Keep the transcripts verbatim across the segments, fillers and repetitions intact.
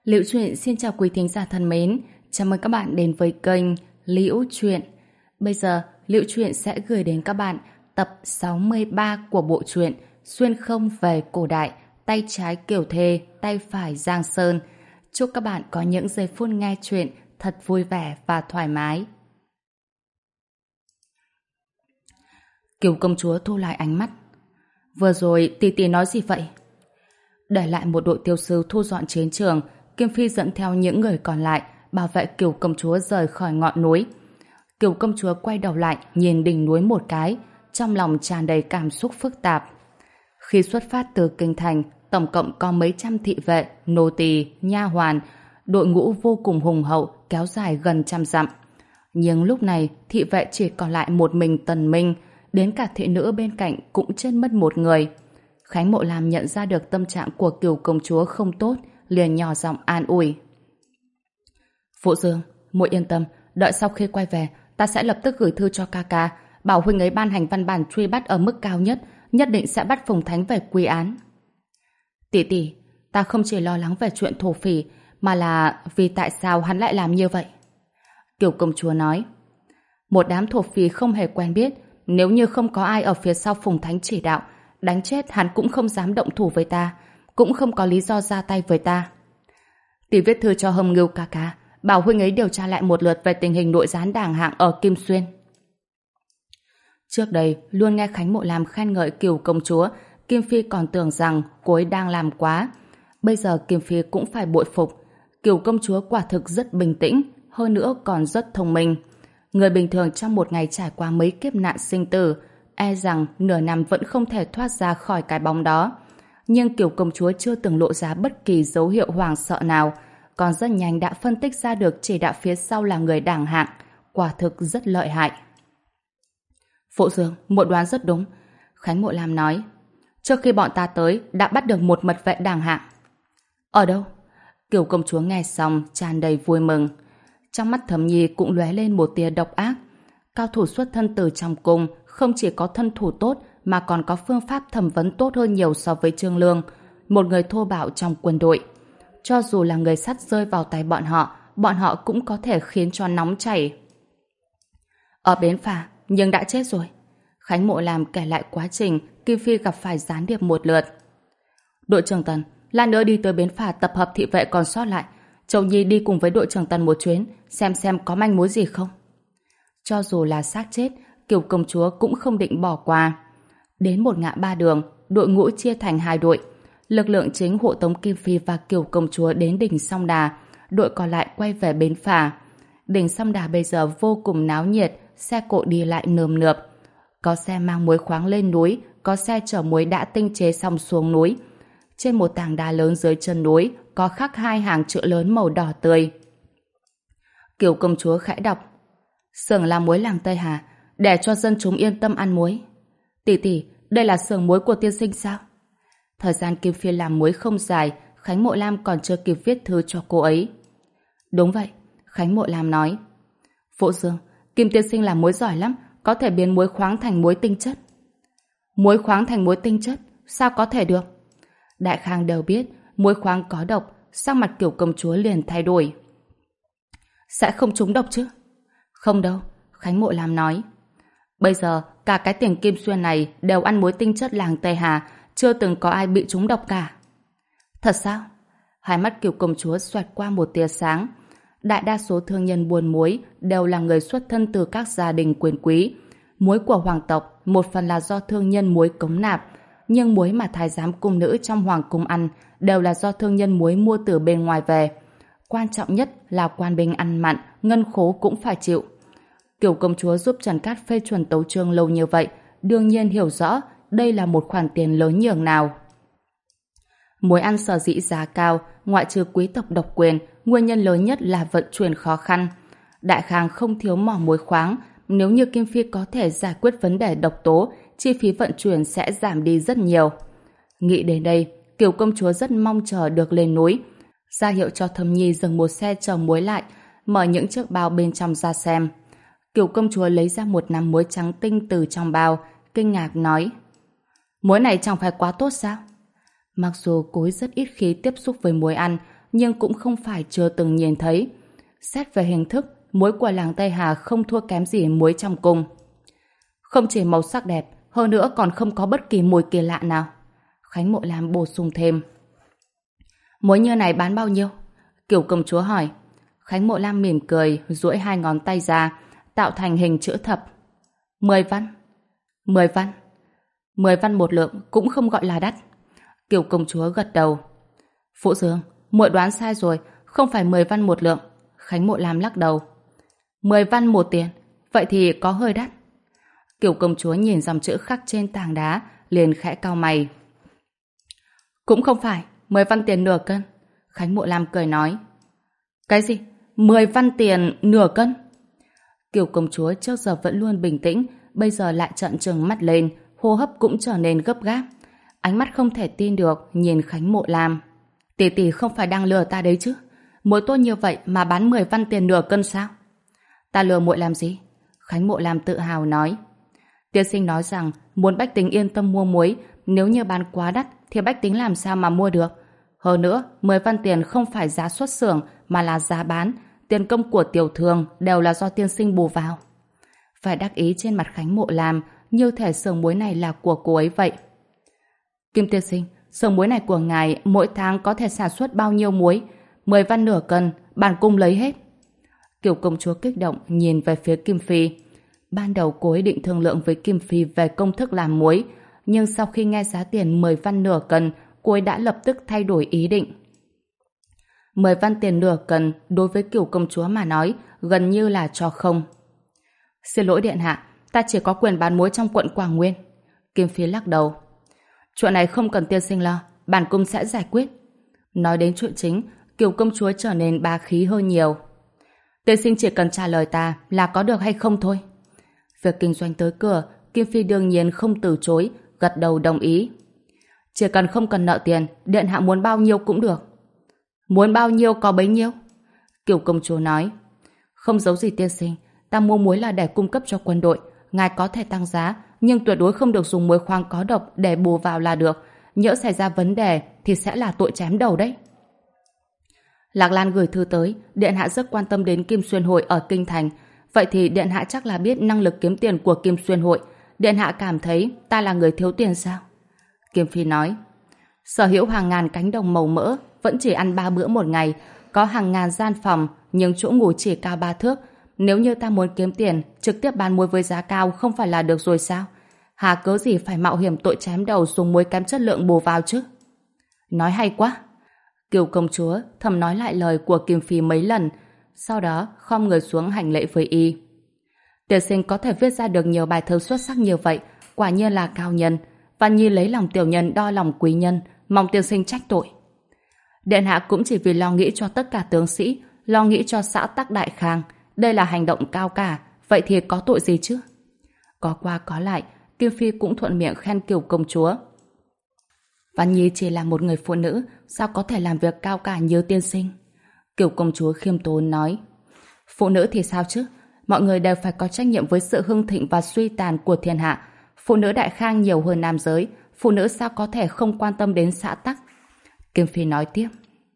Liễu Chuyện xin chào quý thính giả thân mến, chào mừng các bạn đến với kênh Liễu Chuyện. Bây giờ, Liễu Chuyện sẽ gửi đến các bạn tập sáu mươi ba của bộ truyện Xuyên không về cổ đại, tay trái Kiều Thê, tay phải Giang Sơn. Chúc các bạn có những giây phút nghe chuyện thật vui vẻ và thoải mái. Kiều công chúa thu lại ánh mắt. Vừa rồi tỷ tỷ nói gì vậy? Để lại một đội tiêu sư thu dọn chiến trường, Kim Phi dẫn theo những người còn lại bảo vệ Kiều công chúa rời khỏi ngọn núi. Kiều công chúa quay đầu lại nhìn đỉnh núi một cái, trong lòng tràn đầy cảm xúc phức tạp. Khi xuất phát từ kinh thành, tổng cộng có mấy trăm thị vệ, nô tỳ, nha hoàn, đội ngũ vô cùng hùng hậu kéo dài gần trăm dặm. Nhưng lúc này thị vệ chỉ còn lại một mình Tần Minh, đến cả thị nữ bên cạnh cũng chết mất một người. Khánh Mộ Lam nhận ra được tâm trạng của Kiều công chúa không tốt, liền nhỏ giọng an ủi. Phụ Dương, muội yên tâm, đợi sau khi quay về, ta sẽ lập tức gửi thư cho ca ca, bảo huynh ấy ban hành văn bản truy bắt ở mức cao nhất, nhất định sẽ bắt Phùng Thánh về quy án. Tỷ tỷ, ta không chỉ lo lắng về chuyện thổ phỉ, mà là vì tại sao hắn lại làm như vậy. Kiều công chúa nói, một đám thổ phỉ không hề quen biết, nếu như không có ai ở phía sau Phùng Thánh chỉ đạo, đánh chết hắn cũng không dám động thủ với ta, cũng không có lý do ra tay với ta. Tỷ viết thư cho Hồng Ngưu ca ca, bảo huynh ấy điều tra lại một lượt về tình hình nội gián đảng hạng ở Kim Xuyên. Trước đây, luôn nghe Khánh Mộ Lam khen ngợi Kiều công chúa, Kim Phi còn tưởng rằng cô ấy đang làm quá. Bây giờ Kim Phi cũng phải bội phục. Kiều công chúa quả thực rất bình tĩnh, hơn nữa còn rất thông minh. Người bình thường trong một ngày trải qua mấy kiếp nạn sinh tử, e rằng nửa năm vẫn không thể thoát ra khỏi cái bóng đó. Nhưng Kiều công chúa chưa từng lộ ra bất kỳ dấu hiệu hoảng sợ nào, còn rất nhanh đã phân tích ra được chỉ đạo phía sau là người đảng hạng, quả thực rất lợi hại. Phụ Dương, muội đoán rất đúng. Khánh Mộ Lam nói, trước khi bọn ta tới đã bắt được một mật vệ đảng hạng. Ở đâu? Kiều công chúa nghe xong tràn đầy vui mừng. Trong mắt Thẩm Nhi cũng lóe lên một tia độc ác. Cao thủ xuất thân từ trong cung không chỉ có thân thủ tốt mà còn có phương pháp thẩm vấn tốt hơn nhiều so với Trương Lương, một người thô bạo trong quân đội. Cho dù là người sắt rơi vào tay bọn họ, bọn họ cũng có thể khiến cho nóng chảy. Ở bến phà, nhưng đã chết rồi. Khánh Mộ Lam kể lại quá trình Kim Phi gặp phải gián điệp một lượt. Đội trưởng Tần, lát nữa đi tới bến phà tập hợp thị vệ còn sót lại. Châu Nhi đi cùng với đội trưởng Tần một chuyến, xem xem có manh mối gì không. Cho dù là xác chết, Kiều công chúa cũng không định bỏ qua. Đến một ngã ba đường, đội ngũ chia thành hai đội. Lực lượng chính hộ tống Kim Phi và Kiều công chúa đến đỉnh Song Đà, đội còn lại quay về bến phà. Đỉnh Song Đà bây giờ vô cùng náo nhiệt, xe cộ đi lại nườm nượp. Có xe mang muối khoáng lên núi, có xe chở muối đã tinh chế xong xuống núi. Trên một tảng đá lớn dưới chân núi có khắc hai hàng chữ lớn màu đỏ tươi. Kiều công chúa khẽ đọc, xưởng làm muối làng Tây Hà, để cho dân chúng yên tâm ăn muối. Tỷ tỷ, đây là xưởng muối của tiên sinh sao? Thời gian Kim Phi làm muối không dài, Khánh Mộ Lam còn chưa kịp viết thư cho cô ấy. Đúng vậy, Khánh Mộ Lam nói. Phụ Dương, Kim tiên sinh làm muối giỏi lắm, có thể biến muối khoáng thành muối tinh chất. Muối khoáng thành muối tinh chất? Sao có thể được? Đại Khang đều biết muối khoáng có độc, sắc mặt Kiều công chúa liền thay đổi. Sẽ không trúng độc chứ? Không đâu, Khánh Mộ Lam nói. Bây giờ, cả cái tỉnh Kim Xuyên này đều ăn muối tinh chất làng Tây Hà, chưa từng có ai bị trúng độc cả. Thật sao? Hai mắt Kiều công chúa xoẹt qua một tia sáng. Đại đa số thương nhân buôn muối đều là người xuất thân từ các gia đình quyền quý. Muối của hoàng tộc một phần là do thương nhân muối cống nạp, nhưng muối mà thái giám cung nữ trong hoàng cung ăn đều là do thương nhân muối mua từ bên ngoài về. Quan trọng nhất là quan binh ăn mặn, ngân khố cũng phải chịu. Kiều công chúa giúp Trần Cát phê chuẩn tấu chương lâu như vậy, đương nhiên hiểu rõ đây là một khoản tiền lớn nhường nào. Muối ăn sở dĩ giá cao, ngoại trừ quý tộc độc quyền, nguyên nhân lớn nhất là vận chuyển khó khăn. Đại Khang không thiếu mỏ muối khoáng, nếu như Kim Phi có thể giải quyết vấn đề độc tố, chi phí vận chuyển sẽ giảm đi rất nhiều. Nghĩ đến đây, Kiều công chúa rất mong chờ được lên núi, ra hiệu cho Thẩm Nhi dừng một xe chở muối lại, mở những chiếc bao bên trong ra xem. Kiều công chúa lấy ra một nắm muối trắng tinh từ trong bao, kinh ngạc nói: muối này chẳng phải quá tốt sao? Mặc dù cô ấy rất ít khi tiếp xúc với muối ăn, nhưng cũng không phải chưa từng nhìn thấy. Xét về hình thức, muối của làng Tây Hà không thua kém gì muối trong cung. Không chỉ màu sắc đẹp, hơn nữa còn không có bất kỳ mùi kỳ lạ nào. Khánh Mộ Lam bổ sung thêm. Muối như này bán bao nhiêu? Kiều công chúa hỏi. Khánh Mộ Lam mỉm cười, duỗi hai ngón tay ra, tạo thành hình chữ thập. Mười văn. Mười văn. Mười văn một lượng cũng không gọi là đắt. Kiều công chúa gật đầu. Phụ Dương, muội đoán sai rồi, không phải mười văn một lượng. Khánh Mộ Lam lắc đầu. Mười văn một tiền, vậy thì có hơi đắt. Kiều công chúa nhìn dòng chữ khắc trên tảng đá, liền khẽ cau mày. Cũng không phải, mười văn tiền nửa cân. Khánh Mộ Lam cười nói. Cái gì? Mười văn tiền nửa cân? Kiều công chúa trước giờ vẫn luôn bình tĩnh, bây giờ lại trợn trừng mắt lên, hô hấp cũng trở nên gấp gáp. Ánh mắt không thể tin được nhìn Khánh Mộ Lam. Tỷ tỷ không phải đang lừa ta đấy chứ? Muối tốt như vậy mà bán mười văn tiền nửa cân sao? Ta lừa muội làm gì? Khánh Mộ Lam tự hào nói. Tiên sinh nói rằng muốn bách tính yên tâm mua muối, nếu như bán quá đắt thì bách tính làm sao mà mua được? Hơn nữa, mười văn tiền không phải giá xuất xưởng mà là giá bán, tiền công của tiểu thương đều là do tiên sinh bù vào. Phải đắc ý trên mặt Khánh Mộ Lam, như thể xưởng muối này là của cô ấy vậy. Kim tiên sinh, xưởng muối này của ngài mỗi tháng có thể sản xuất bao nhiêu muối? Mười văn nửa cân, bản cung lấy hết. Kiều công chúa kích động nhìn về phía Kim Phi. Ban đầu cô ấy định thương lượng với Kim Phi về công thức làm muối, nhưng sau khi nghe giá tiền mười văn nửa cân, cô ấy đã lập tức thay đổi ý định. Mười văn tiền nửa cân đối với Kiều công chúa mà nói gần như là cho không. Xin lỗi điện hạ, ta chỉ có quyền bán muối trong quận Quảng Nguyên. Kim Phi lắc đầu. Chuyện này không cần tiên sinh lo, bản cung sẽ giải quyết. Nói đến chuyện chính, Kiều công chúa trở nên bá khí hơn nhiều. Tiên sinh chỉ cần trả lời ta là có được hay không thôi. Việc kinh doanh tới cửa, Kim Phi đương nhiên không từ chối, gật đầu đồng ý. Chỉ cần không cần nợ tiền, điện hạ muốn bao nhiêu cũng được. Muốn bao nhiêu có bấy nhiêu. Kiều công chúa nói. Không giấu gì tiên sinh, ta mua muối là để cung cấp cho quân đội, ngài có thể tăng giá, nhưng tuyệt đối không được dùng muối khoáng có độc để bù vào là được. Nhỡ xảy ra vấn đề thì sẽ là tội chém đầu đấy. Lạc Lan gửi thư tới, điện hạ rất quan tâm đến Kim Xuyên Hội ở Kinh Thành. Vậy thì điện hạ chắc là biết năng lực kiếm tiền của Kim Xuyên Hội. Điện hạ cảm thấy ta là người thiếu tiền sao? Kim Phi nói. Sở hữu hàng ngàn cánh đồng màu mỡ, vẫn chỉ ăn ba bữa một ngày, có hàng ngàn gian phòng, nhưng chỗ ngủ chỉ cao ba thước. Nếu như ta muốn kiếm tiền, trực tiếp bán muối với giá cao không phải là được rồi sao? Hà cớ gì phải mạo hiểm tội chém đầu dùng muối kém chất lượng bù vào chứ? Nói hay quá! Kiều công chúa thầm nói lại lời của Kim Phi mấy lần, sau đó khom người xuống hành lễ với y. Tiên sinh có thể viết ra được nhiều bài thơ xuất sắc như vậy, quả nhiên là cao nhân. Văn nhi lấy lòng tiểu nhân đo lòng quý nhân, mong tiên sinh trách tội. Điện hạ cũng chỉ vì lo nghĩ cho tất cả tướng sĩ, lo nghĩ cho xã tắc đại khang. Đây là hành động cao cả, vậy thì có tội gì chứ? Có qua có lại, Kim Phi cũng thuận miệng khen Kiều công chúa. Văn nhi chỉ là một người phụ nữ, sao có thể làm việc cao cả như tiên sinh? Kiều công chúa khiêm tốn nói. Phụ nữ thì sao chứ? Mọi người đều phải có trách nhiệm với sự hưng thịnh và suy tàn của thiên hạ. Phụ nữ đại khang nhiều hơn nam giới, phụ nữ sao có thể không quan tâm đến xã tắc? Kim Phi nói tiếp.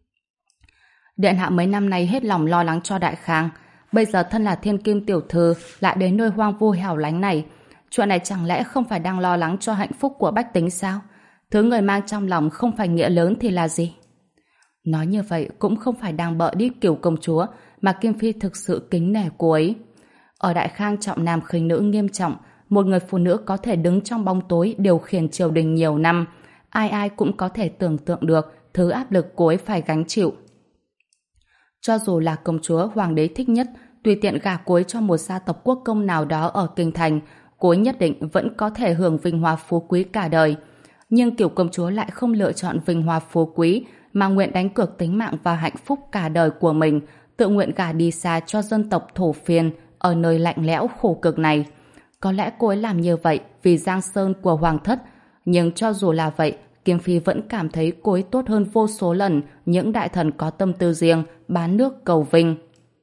Điện hạ mấy năm nay hết lòng lo lắng cho đại khang, bây giờ thân là thiên kim tiểu thư lại đến nơi hoang vu hẻo lánh này. Chuyện này chẳng lẽ không phải đang lo lắng cho hạnh phúc của bách tính sao? Thứ người mang trong lòng không phải nghĩa lớn thì là gì? Nói như vậy cũng không phải đang bợ đít Kiều công chúa, mà Kim Phi thực sự kính nể cô ấy. Ở đại khang trọng nam khinh nữ nghiêm trọng, một người phụ nữ có thể đứng trong bóng tối điều khiển triều đình nhiều năm, ai ai cũng có thể tưởng tượng được thứ áp lực cô ấy phải gánh chịu. Cho dù là công chúa hoàng đế thích nhất, tùy tiện gả cô ấy cho một gia tộc quốc công nào đó ở kinh thành, cô ấy nhất định vẫn có thể hưởng vinh hoa phú quý cả đời. Nhưng Kiều công chúa lại không lựa chọn vinh hoa phú quý, mà nguyện đánh cược tính mạng và hạnh phúc cả đời của mình, tự nguyện gả đi xa cho dân tộc thổ phiên ở nơi lạnh lẽo khổ cực này. Có lẽ cô ấy làm như vậy vì giang sơn của hoàng thất, nhưng cho dù là vậy, Kim Phi vẫn cảm thấy cô ấy tốt hơn vô số lần những đại thần có tâm tư riêng, bán nước cầu vinh.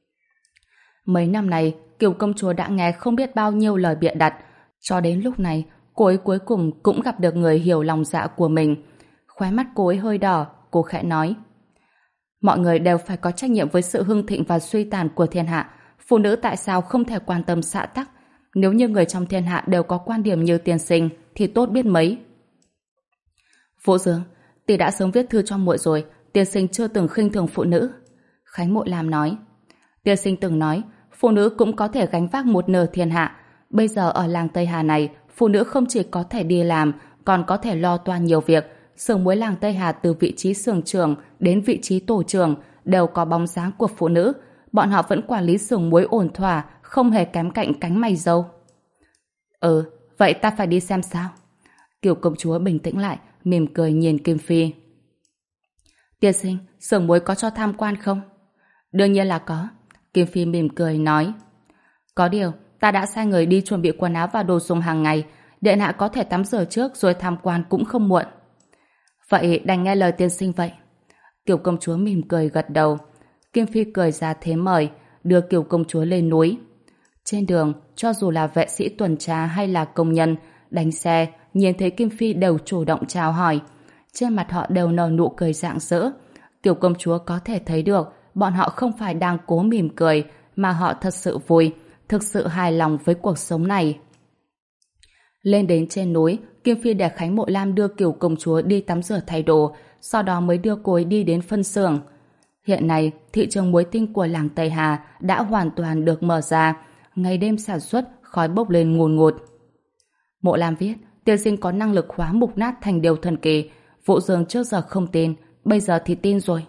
Mấy năm này, Kiều công chúa đã nghe không biết bao nhiêu lời bịa đặt, cho đến lúc này, cô ấy cuối cùng cũng gặp được người hiểu lòng dạ của mình. Khóe mắt cô ấy hơi đỏ, cô khẽ nói. Mọi người đều phải có trách nhiệm với sự hưng thịnh và suy tàn của thiên hạ. Phụ nữ tại sao không thể quan tâm xã tắc? Nếu như người trong thiên hạ đều có quan điểm như tiên sinh thì tốt biết mấy. Vũ Dương, tỷ đã sớm viết thư cho muội rồi, tiên sinh chưa từng khinh thường phụ nữ. Khánh Mộ Lam nói. Tiên sinh từng nói, phụ nữ cũng có thể gánh vác một nửa thiên hạ. Bây giờ ở làng Tây Hà này, phụ nữ không chỉ có thể đi làm, còn có thể lo toan nhiều việc. Xưởng muối làng Tây Hà từ vị trí xưởng trưởng đến vị trí tổ trưởng đều có bóng dáng của phụ nữ. Bọn họ vẫn quản lý xưởng muối ổn thỏa, không hề kém cạnh cánh mày râu. Ừ, vậy ta phải đi xem sao. Kiều công chúa bình tĩnh lại, mỉm cười nhìn Kim Phi. Tiên sinh, xưởng muối có cho tham quan không? Đương nhiên là có. Kim Phi mỉm cười nói. Có điều, ta đã sai người đi chuẩn bị quần áo và đồ dùng hàng ngày. Điện hạ có thể tắm rửa trước rồi tham quan cũng không muộn. Vậy đành nghe lời tiên sinh vậy. Kiều công chúa mỉm cười gật đầu. Kim Phi cười ra thế mời, đưa Kiều công chúa lên núi. Trên đường, cho dù là vệ sĩ tuần tra hay là công nhân, đánh xe, nhìn thấy Kim Phi đều chủ động chào hỏi. Trên mặt họ đều nở nụ cười rạng rỡ. Kiều công chúa có thể thấy được bọn họ không phải đang cố mỉm cười, mà họ thật sự vui, thực sự hài lòng với cuộc sống này. Lên đến trên núi, Kim Phi để Khánh Mộ Lam đưa Kiều công chúa đi tắm rửa thay đồ, sau đó mới đưa cô ấy đi đến phân xưởng. Hiện nay, thị trường muối tinh của làng Tây Hà đã hoàn toàn được mở ra, ngày đêm sản xuất, khói bốc lên ngùn ngụt. Mộ Lam viết, tiên sinh có năng lực hóa mục nát thành điều thần kỳ. Vũ Dương trước giờ không tin, bây giờ thì tin rồi.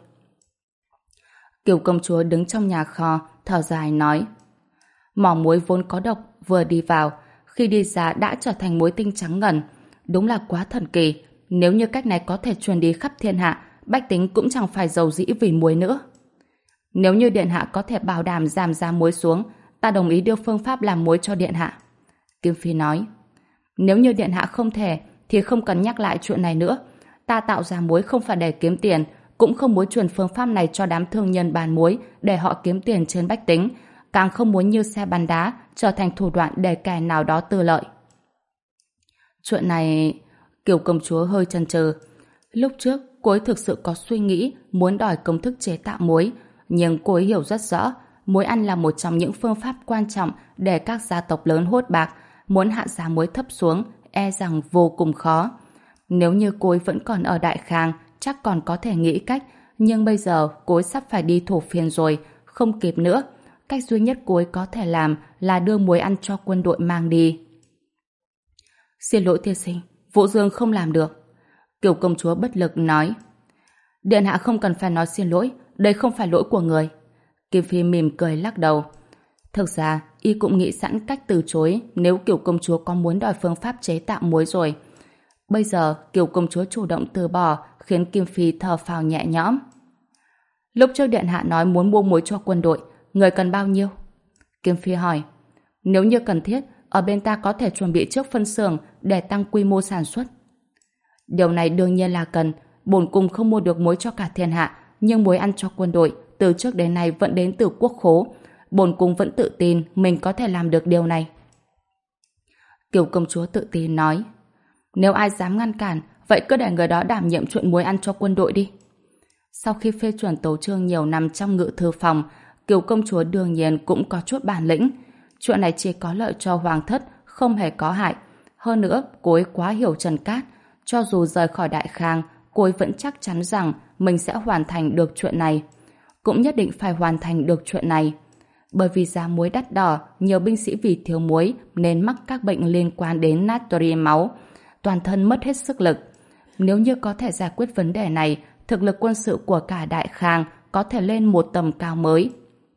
Kiều công chúa đứng trong nhà kho, thở dài nói. Mỏ muối vốn có độc, vừa đi vào, khi đi ra đã trở thành muối tinh trắng ngần. Đúng là quá thần kỳ. Nếu như cách này có thể truyền đi khắp thiên hạ, bách tính cũng chẳng phải giàu dĩ vì muối nữa. Nếu như điện hạ có thể bảo đảm giảm giá muối xuống, ta đồng ý đưa phương pháp làm muối cho điện hạ. Kim Phi nói. Nếu như điện hạ không thể, thì không cần nhắc lại chuyện này nữa. Ta tạo ra muối không phải để kiếm tiền, cũng không muốn truyền phương pháp này cho đám thương nhân bán muối để họ kiếm tiền trên bách tính, càng không muốn như xe bắn đá trở thành thủ đoạn để kẻ nào đó tư lợi. Chuyện này... Kiều công chúa hơi chần chừ. Lúc trước, cô ấy thực sự có suy nghĩ muốn đòi công thức chế tạo muối, nhưng cô ấy hiểu rất rõ muối ăn là một trong những phương pháp quan trọng để các gia tộc lớn hốt bạc. Muốn hạ giá muối thấp xuống e rằng vô cùng khó. Nếu như cô ấy vẫn còn ở Đại Khang chắc còn có thể nghĩ cách, nhưng bây giờ cô ấy sắp phải đi thổ phiên rồi, không kịp nữa. Cách duy nhất cô ấy có thể làm là đưa muối ăn cho quân đội mang đi. Xin lỗi tiên sinh, Vũ Dương không làm được. Kiều công chúa bất lực nói. Điện hạ không cần phải nói xin lỗi, đây không phải lỗi của người. Kim Phi mỉm cười lắc đầu. Thực ra, y cũng nghĩ sẵn cách từ chối nếu Kiều công chúa có muốn đòi phương pháp chế tạo muối rồi. Bây giờ, Kiều công chúa chủ động từ bỏ, khiến Kim Phi thở phào nhẹ nhõm. Lúc trước điện hạ nói muốn mua muối cho quân đội, người cần bao nhiêu? Kim Phi hỏi. Nếu như cần thiết, ở bên ta có thể chuẩn bị trước phân xưởng để tăng quy mô sản xuất. Điều này đương nhiên là cần. Bổn cung không mua được muối cho cả thiên hạ, nhưng muối ăn cho quân đội từ trước đến nay vẫn đến từ quốc khố. Bổn cung vẫn tự tin mình có thể làm được điều này. Kiều công chúa tự tin nói. Nếu ai dám ngăn cản, vậy cứ để người đó đảm nhiệm chuyện muối ăn cho quân đội đi. Sau khi phê chuẩn tấu chương nhiều năm trong ngự thư phòng, Kiều công chúa đương nhiên cũng có chút bản lĩnh. Chuyện này chỉ có lợi cho hoàng thất, không hề có hại. Hơn nữa, cô ấy quá hiểu Trần Cát. Cho dù rời khỏi Đại Khang, cô ấy vẫn chắc chắn rằng mình sẽ hoàn thành được chuyện này. Cũng nhất định phải hoàn thành được chuyện này. Bởi vì giá muối đắt đỏ, nhiều binh sĩ vì thiếu muối nên mắc các bệnh liên quan đến natri máu. Toàn thân mất hết sức lực. Nếu như có thể giải quyết vấn đề này, thực lực quân sự của cả Đại Khang có thể lên một tầm cao mới.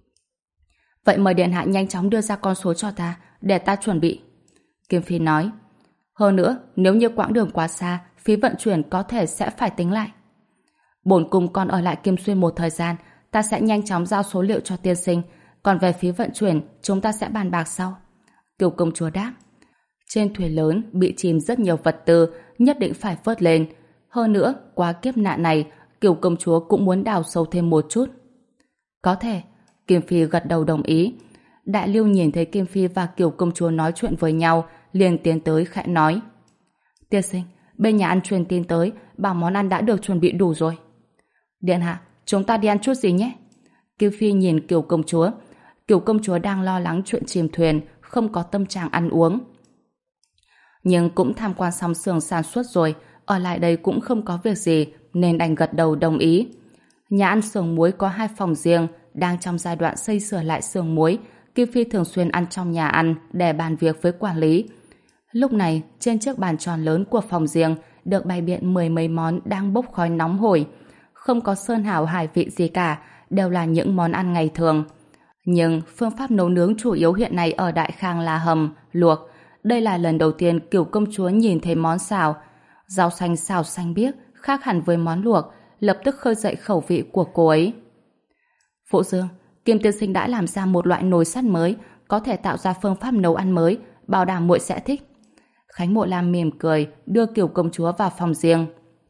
Vậy mời điện hạ nhanh chóng đưa ra con số cho ta, để ta chuẩn bị. Kim Phi nói. Hơn nữa, nếu như quãng đường quá xa, phí vận chuyển có thể sẽ phải tính lại. Bổn cung còn ở lại Kim Xuyên một thời gian, ta sẽ nhanh chóng giao số liệu cho tiên sinh, còn về phí vận chuyển, chúng ta sẽ bàn bạc sau. Kiều công chúa đáp. Trên thuyền lớn bị chìm rất nhiều vật tư, nhất định phải vớt lên. Hơn nữa, qua kiếp nạn này, Kiều công chúa cũng muốn đào sâu thêm một chút. Có thể. Kim Phi gật đầu đồng ý. Đại Lưu nhìn thấy Kim Phi và Kiều công chúa nói chuyện với nhau, liền tiến tới khẽ nói. Tiên sinh, bên nhà ăn truyền tin tới, bảo món ăn đã được chuẩn bị đủ rồi. Điện hạ, chúng ta đi ăn chút gì nhé? Kiều Phi nhìn Kiều công chúa. Kiều công chúa đang lo lắng chuyện chìm thuyền, không có tâm trạng ăn uống. Nhưng cũng tham quan xong xưởng sản xuất rồi, ở lại đây cũng không có việc gì, nên đành gật đầu đồng ý. Nhà ăn xưởng muối có hai phòng riêng, đang trong giai đoạn xây sửa lại xưởng muối. Kiều Phi thường xuyên ăn trong nhà ăn để bàn việc với quản lý. Lúc này, trên chiếc bàn tròn lớn của phòng riêng được bày biện mười mấy món đang bốc khói nóng hổi. Không có sơn hào hải vị gì cả, đều là những món ăn ngày thường. Nhưng phương pháp nấu nướng chủ yếu hiện nay ở Đại Khang là hầm, luộc. Đây là lần đầu tiên Kiều công chúa nhìn thấy món xào. Rau xanh xào xanh biếc, khác hẳn với món luộc, lập tức khơi dậy khẩu vị của cô ấy. Phụ Dương, Kim tiên sinh đã làm ra một loại nồi sắt mới, có thể tạo ra phương pháp nấu ăn mới, bảo đảm muội sẽ thích. Khánh Mộ Lam mỉm cười, đưa Kiều công chúa vào phòng riêng.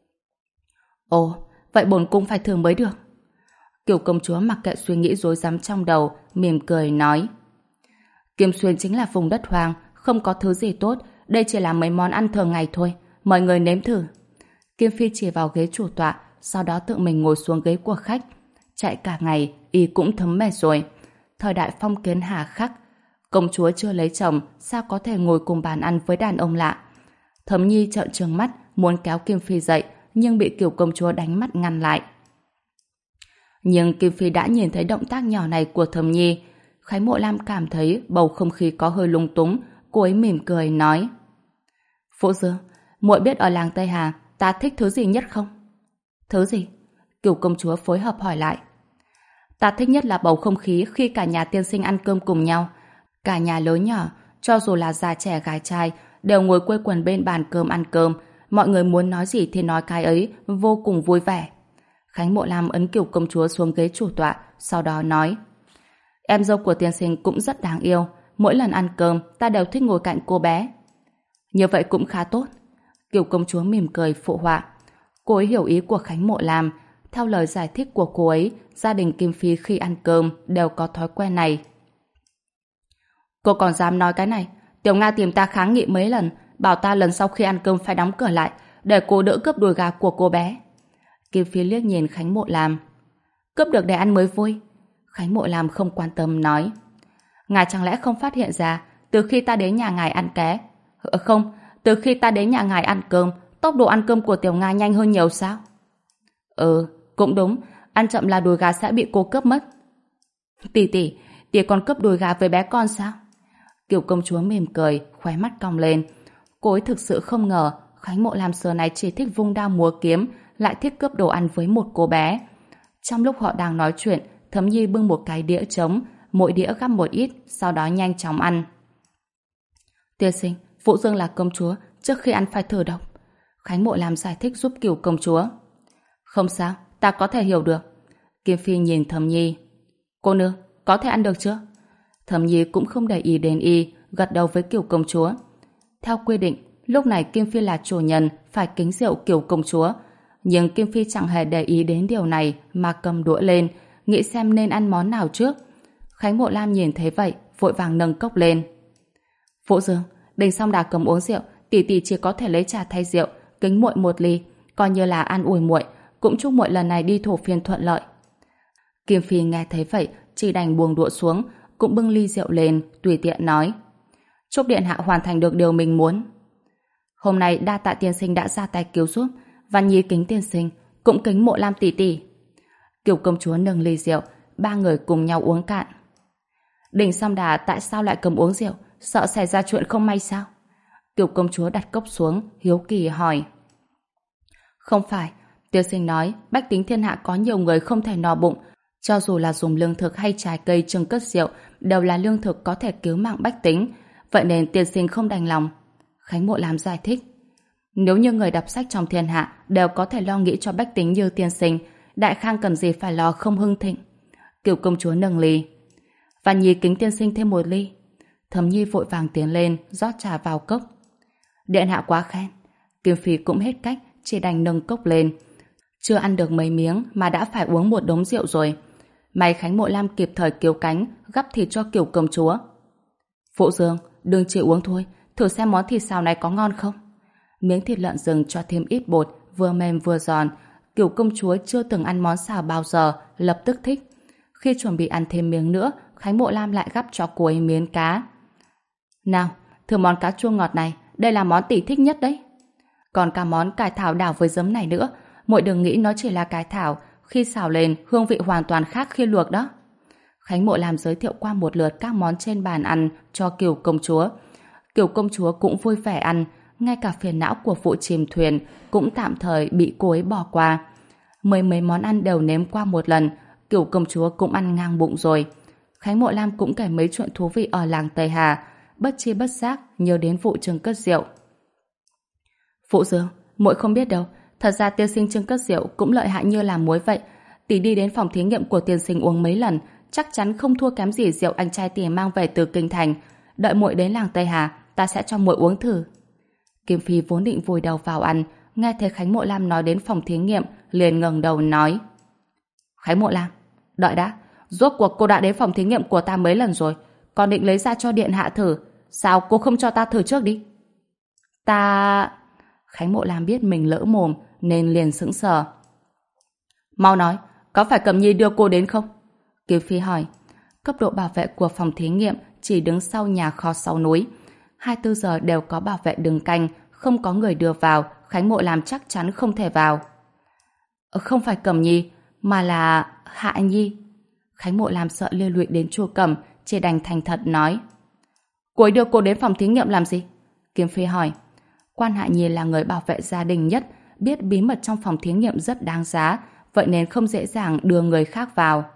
Ồ, vậy bổn cung phải thử mới được. Kiều công chúa mặc kệ suy nghĩ rối rắm trong đầu, mỉm cười nói. Kim Xuyên chính là vùng đất hoang, không có thứ gì tốt, đây chỉ là mấy món ăn thường ngày thôi, mời người nếm thử. Kim Phi chỉ vào ghế chủ tọa, sau đó tự mình ngồi xuống ghế của khách. Chạy cả ngày, y cũng thấm mệt rồi. Thời đại phong kiến hà khắc, công chúa chưa lấy chồng, sao có thể ngồi cùng bàn ăn với đàn ông lạ. Thấm Nhi trợn trừng mắt, muốn kéo Kim Phi dậy, nhưng bị Kiều công chúa đánh mắt ngăn lại. Nhưng Kim Phi đã nhìn thấy động tác nhỏ này của Thấm Nhi. Khánh Mộ Lam cảm thấy bầu không khí có hơi lung túng, cô ấy mỉm cười nói. Phụ Dương, muội biết ở làng Tây Hà ta thích thứ gì nhất không? Thứ gì? Kiều công chúa phối hợp hỏi lại. Ta thích nhất là bầu không khí khi cả nhà tiên sinh ăn cơm cùng nhau. Cả nhà lớn nhỏ, cho dù là già trẻ gái trai, đều ngồi quây quần bên bàn cơm ăn cơm. Mọi người muốn nói gì thì nói cái ấy, vô cùng vui vẻ. Khánh Mộ Lam ấn Kiều công chúa xuống ghế chủ tọa, sau đó nói. Em dâu của tiên sinh cũng rất đáng yêu. Mỗi lần ăn cơm, ta đều thích ngồi cạnh cô bé. Như vậy cũng khá tốt. Kiều công chúa mỉm cười phụ họa. Cô ấy hiểu ý của Khánh Mộ Lam. Theo lời giải thích của cô ấy, gia đình Kim Phi khi ăn cơm đều có thói quen này. Cô còn dám nói cái này? Tiểu Nga tìm ta kháng nghị mấy lần, bảo ta lần sau khi ăn cơm phải đóng cửa lại, để cô đỡ cướp đùi gà của cô bé. Kim Phi liếc nhìn Khánh Mộ Lam. Cướp được để ăn mới vui. Khánh Mộ Lam không quan tâm nói. Ngài chẳng lẽ không phát hiện ra, từ khi ta đến nhà ngài ăn ké, ờ, không, từ khi ta đến nhà ngài ăn cơm, tốc độ ăn cơm của Tiểu Nga nhanh hơn nhiều sao? Ừ, cũng đúng, ăn chậm là đùi gà sẽ bị cô cướp mất. Tỷ tỷ, tỷ còn cướp đùi gà với bé con sao? Kiều công chúa mỉm cười, khóe mắt cong lên. Cô ấy thực sự không ngờ Khánh Mộ Lam xưa này chỉ thích vung đao múa kiếm, lại thích cướp đồ ăn với một cô bé. Trong lúc họ đang nói chuyện, Thấm Nhi bưng một cái đĩa trống, mỗi đĩa gắp một ít, sau đó nhanh chóng ăn. Tiên sinh, Vũ Dương là công chúa, trước khi ăn phải thử độc. Khánh Mộ Lam giải thích giúp Kiều công chúa. Không sao, ta có thể hiểu được. Kim Phi nhìn Thấm Nhi. Cô nương, có thể ăn được chưa? Thấm Nhi cũng không để ý đến y, gật đầu với Kiều công chúa. Theo quy định, lúc này Kim Phi là chủ nhân, phải kính rượu Kiều công chúa. Nhưng Kim Phi chẳng hề để ý đến điều này mà cầm đũa lên, nghĩ xem nên ăn món nào trước. Khánh Mộ Lam nhìn thấy vậy, vội vàng nâng cốc lên. Vũ Dương, Đình Song Đà cầm uống rượu, tỷ tỷ chỉ có thể lấy trà thay rượu, kính muội một ly, coi như là an ủi muội, cũng chúc muội lần này đi thổ phiên thuận lợi. Kim Phi nghe thấy vậy, chỉ đành buông đũa xuống, cũng bưng ly rượu lên, tùy tiện nói. Chúc điện hạ hoàn thành được điều mình muốn. Hôm nay đa tạ tiên sinh đã ra tay cứu giúp, Văn Nhi kính tiên sinh, cũng kính Mộ Lam tỷ tỷ. Kiều công chúa nâng ly rượu, ba người cùng nhau uống cạn. Đình Song Đà tại sao lại cầm uống rượu, sợ xảy ra chuyện không may sao? Kiều công chúa đặt cốc xuống, hiếu kỳ hỏi. Không phải, tiên sinh nói bách tính thiên hạ có nhiều người không thể no bụng, cho dù là dùng lương thực hay trái cây trưng cất rượu đều là lương thực có thể cứu mạng bách tính, vậy nên tiên sinh không đành lòng. Khánh Mộ Lam giải thích. Nếu như người đọc sách trong thiên hạ đều có thể lo nghĩ cho bách tính như tiên sinh, Đại Khang cần gì phải lo không hưng thịnh. Kiều công chúa nâng ly. Văn Nhi kính tiên sinh thêm một ly. Thấm Nhi vội vàng tiến lên, rót trà vào cốc. Điện hạ quá khen. Kim Phi cũng hết cách, chỉ đành nâng cốc lên. Chưa ăn được mấy miếng mà đã phải uống một đống rượu rồi. May Khánh Mộ Lam kịp thời cứu cánh, gắp thịt cho Kiều công chúa. Phụ Dương, đừng chỉ uống thôi, thử xem món thịt xào này có ngon không. Miếng thịt lợn rừng cho thêm ít bột, vừa mềm vừa giòn. Kiều công chúa chưa từng ăn món xào bao giờ, lập tức thích. Khi chuẩn bị ăn thêm miếng nữa, Khánh Mộ Lam lại gắp cho cô ấy miếng cá. Nào, thử món cá chua ngọt này, đây là món tỷ thích nhất đấy. Còn cả món cải thảo đảo với giấm này nữa, muội đừng nghĩ nó chỉ là cải thảo, khi xào lên hương vị hoàn toàn khác khi luộc đó. Khánh Mộ Lam giới thiệu qua một lượt các món trên bàn ăn cho Kiều công chúa. Kiều công chúa cũng vui vẻ ăn, ngay cả phiền não của vụ chìm thuyền cũng tạm thời bị cô ấy bỏ qua. Mười mấy món ăn đều nếm qua một lần, Kiều công chúa cũng ăn ngang bụng rồi. Khánh Mộ Lam cũng kể mấy chuyện thú vị ở làng Tây Hà, bất chi bất giác nhớ đến vụ Trưng cất rượu. Phụ Dương, muội không biết đâu, thật ra tiên sinh Trưng cất rượu cũng lợi hại như là muối vậy. Tỷ đi đến phòng thí nghiệm của tiên sinh uống mấy lần, chắc chắn không thua kém gì rượu anh trai tỷ mang về từ kinh thành. Đợi muội đến làng Tây Hà, ta sẽ cho muội uống thử. Kim Phi vốn định vùi đầu vào ăn, nghe thấy Khánh Mộ Lam nói đến phòng thí nghiệm, liền ngẩng đầu nói: Khánh Mộ Lam, đợi đã, rốt cuộc cô đã đến phòng thí nghiệm của ta mấy lần rồi, còn định lấy ra cho điện hạ thử, sao cô không cho ta thử trước đi? Ta... Khánh Mộ Lam biết mình lỡ mồm nên liền sững sờ. Mau nói, có phải Cẩm Nhi đưa cô đến không? Kim Phi hỏi. Cấp độ bảo vệ của phòng thí nghiệm chỉ đứng sau nhà kho sau núi. hai mươi tư giờ đều có bảo vệ đứng canh, không có người đưa vào, Khánh Mộ Lam chắc chắn không thể vào. Không phải Cẩm Nhi, mà là Hạ Nhi. Khánh Mộ Lam sợ liên lụy đến Chu Cẩm, chỉ đành thành thật nói. Cô ấy đưa cô đến phòng thí nghiệm làm gì? Kim Phi hỏi. Quan Hạ Nhi là người bảo vệ gia đình nhất, biết bí mật trong phòng thí nghiệm rất đáng giá, vậy nên không dễ dàng đưa người khác vào.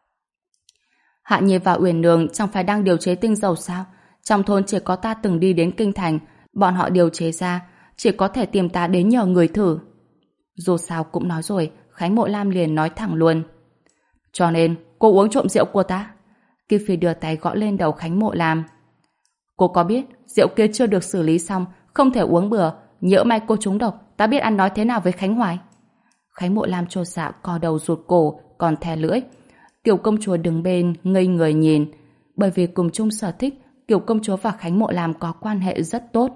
Hạ Nhi và Uyển Nương chẳng phải đang điều chế tinh dầu sao? Trong thôn chỉ có ta từng đi đến kinh thành, bọn họ điều chế ra, chỉ có thể tìm ta đến nhờ người thử. Dù sao cũng nói rồi, Khánh Mộ Lam liền nói thẳng luôn. Cho nên, cô uống trộm rượu của ta. Kim Phi đưa tay gõ lên đầu Khánh Mộ Lam. Cô có biết, rượu kia chưa được xử lý xong, không thể uống bừa, nhỡ may cô trúng độc, ta biết ăn nói thế nào với Khánh Hoài. Khánh Mộ Lam chột dạ co đầu rụt cổ, còn thè lưỡi. Kiều công chúa đứng bên, ngây người nhìn. Bởi vì cùng chung sở thích, Kiều công chúa và Khánh Mộ Lam có quan hệ rất tốt.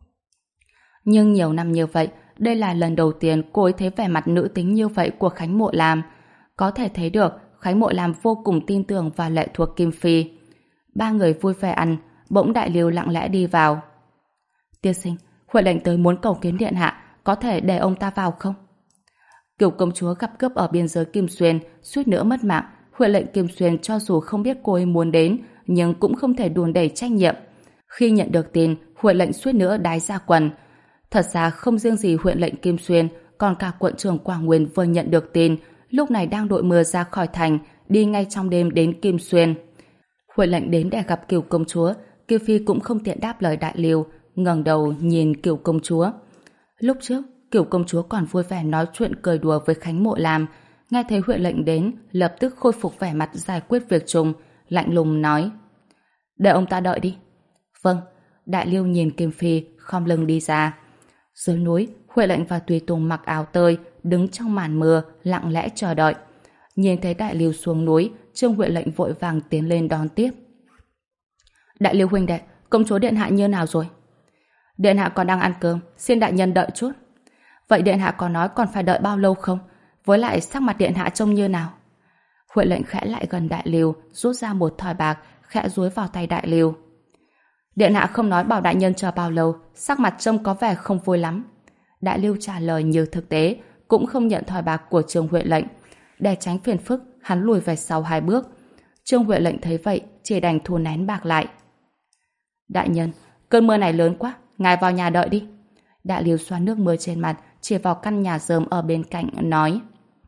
Nhưng nhiều năm như vậy, đây là lần đầu tiên cô ấy thấy vẻ mặt nữ tính như vậy của Khánh Mộ Lam. Có thể thấy được, Khánh Mộ Lam vô cùng tin tưởng và lệ thuộc Kim Phi. Ba người vui vẻ ăn, bỗng Đại Lưu lặng lẽ đi vào. Tiên sinh, Huệ lệnh tới muốn cầu kiến điện hạ, có thể để ông ta vào không? Kiều công chúa gặp cướp ở biên giới Kim Xuyên, suýt nữa mất mạng. Huệ lệnh Kim Xuyên cho dù không biết cô ấy muốn đến, nhưng cũng không thể đùn đẩy trách nhiệm. Khi nhận được tin, Huệ lệnh suýt nữa đái ra quần. Thật ra không riêng gì Huệ lệnh Kim Xuyên, còn cả quận trưởng Quảng Nguyên vừa nhận được tin, lúc này đang đội mưa ra khỏi thành, đi ngay trong đêm đến Kim Xuyên. Huệ lệnh đến để gặp Kiều công chúa, Kiều Phi cũng không tiện đáp lời Đại Lưu, ngẩng đầu nhìn Kiều công chúa. Lúc trước, Kiều công chúa còn vui vẻ nói chuyện cười đùa với Khánh Mộ Lam, nghe thấy Huệ lệnh đến, lập tức khôi phục vẻ mặt giải quyết việc chung, lạnh lùng nói: để ông ta đợi đi. Vâng. Đại Lưu nhìn Kim Phi, khom lưng đi ra. Dưới núi, Huệ lệnh và Tùy Tùng mặc áo tơi, đứng trong màn mưa, lặng lẽ chờ đợi. Nhìn thấy Đại Lưu xuống núi, Trương Huệ lệnh vội vàng tiến lên đón tiếp. Đại Lưu huynh đệ, công chúa điện hạ như nào rồi? Điện hạ còn đang ăn cơm, xin đại nhân đợi chút. Vậy điện hạ có nói còn phải đợi bao lâu không? Với lại sắc mặt điện hạ trông như nào? Huệ lệnh khẽ lại gần Đại Lưu, rút ra một thỏi bạc, khẽ dúi vào tay Đại Lưu. Điện hạ không nói bảo đại nhân chờ bao lâu, sắc mặt trông có vẻ không vui lắm. Đại Lưu trả lời như thực tế, cũng không nhận thỏi bạc của Trương Huệ lệnh. Để tránh phiền phức, hắn lùi về sau hai bước. Trương Huệ lệnh thấy vậy, chỉ đành thu nén bạc lại. Đại nhân, cơn mưa này lớn quá, ngài vào nhà đợi đi. Đại Lưu xoa nước mưa trên mặt, chỉ vào căn nhà rơm ở bên cạnh, nói.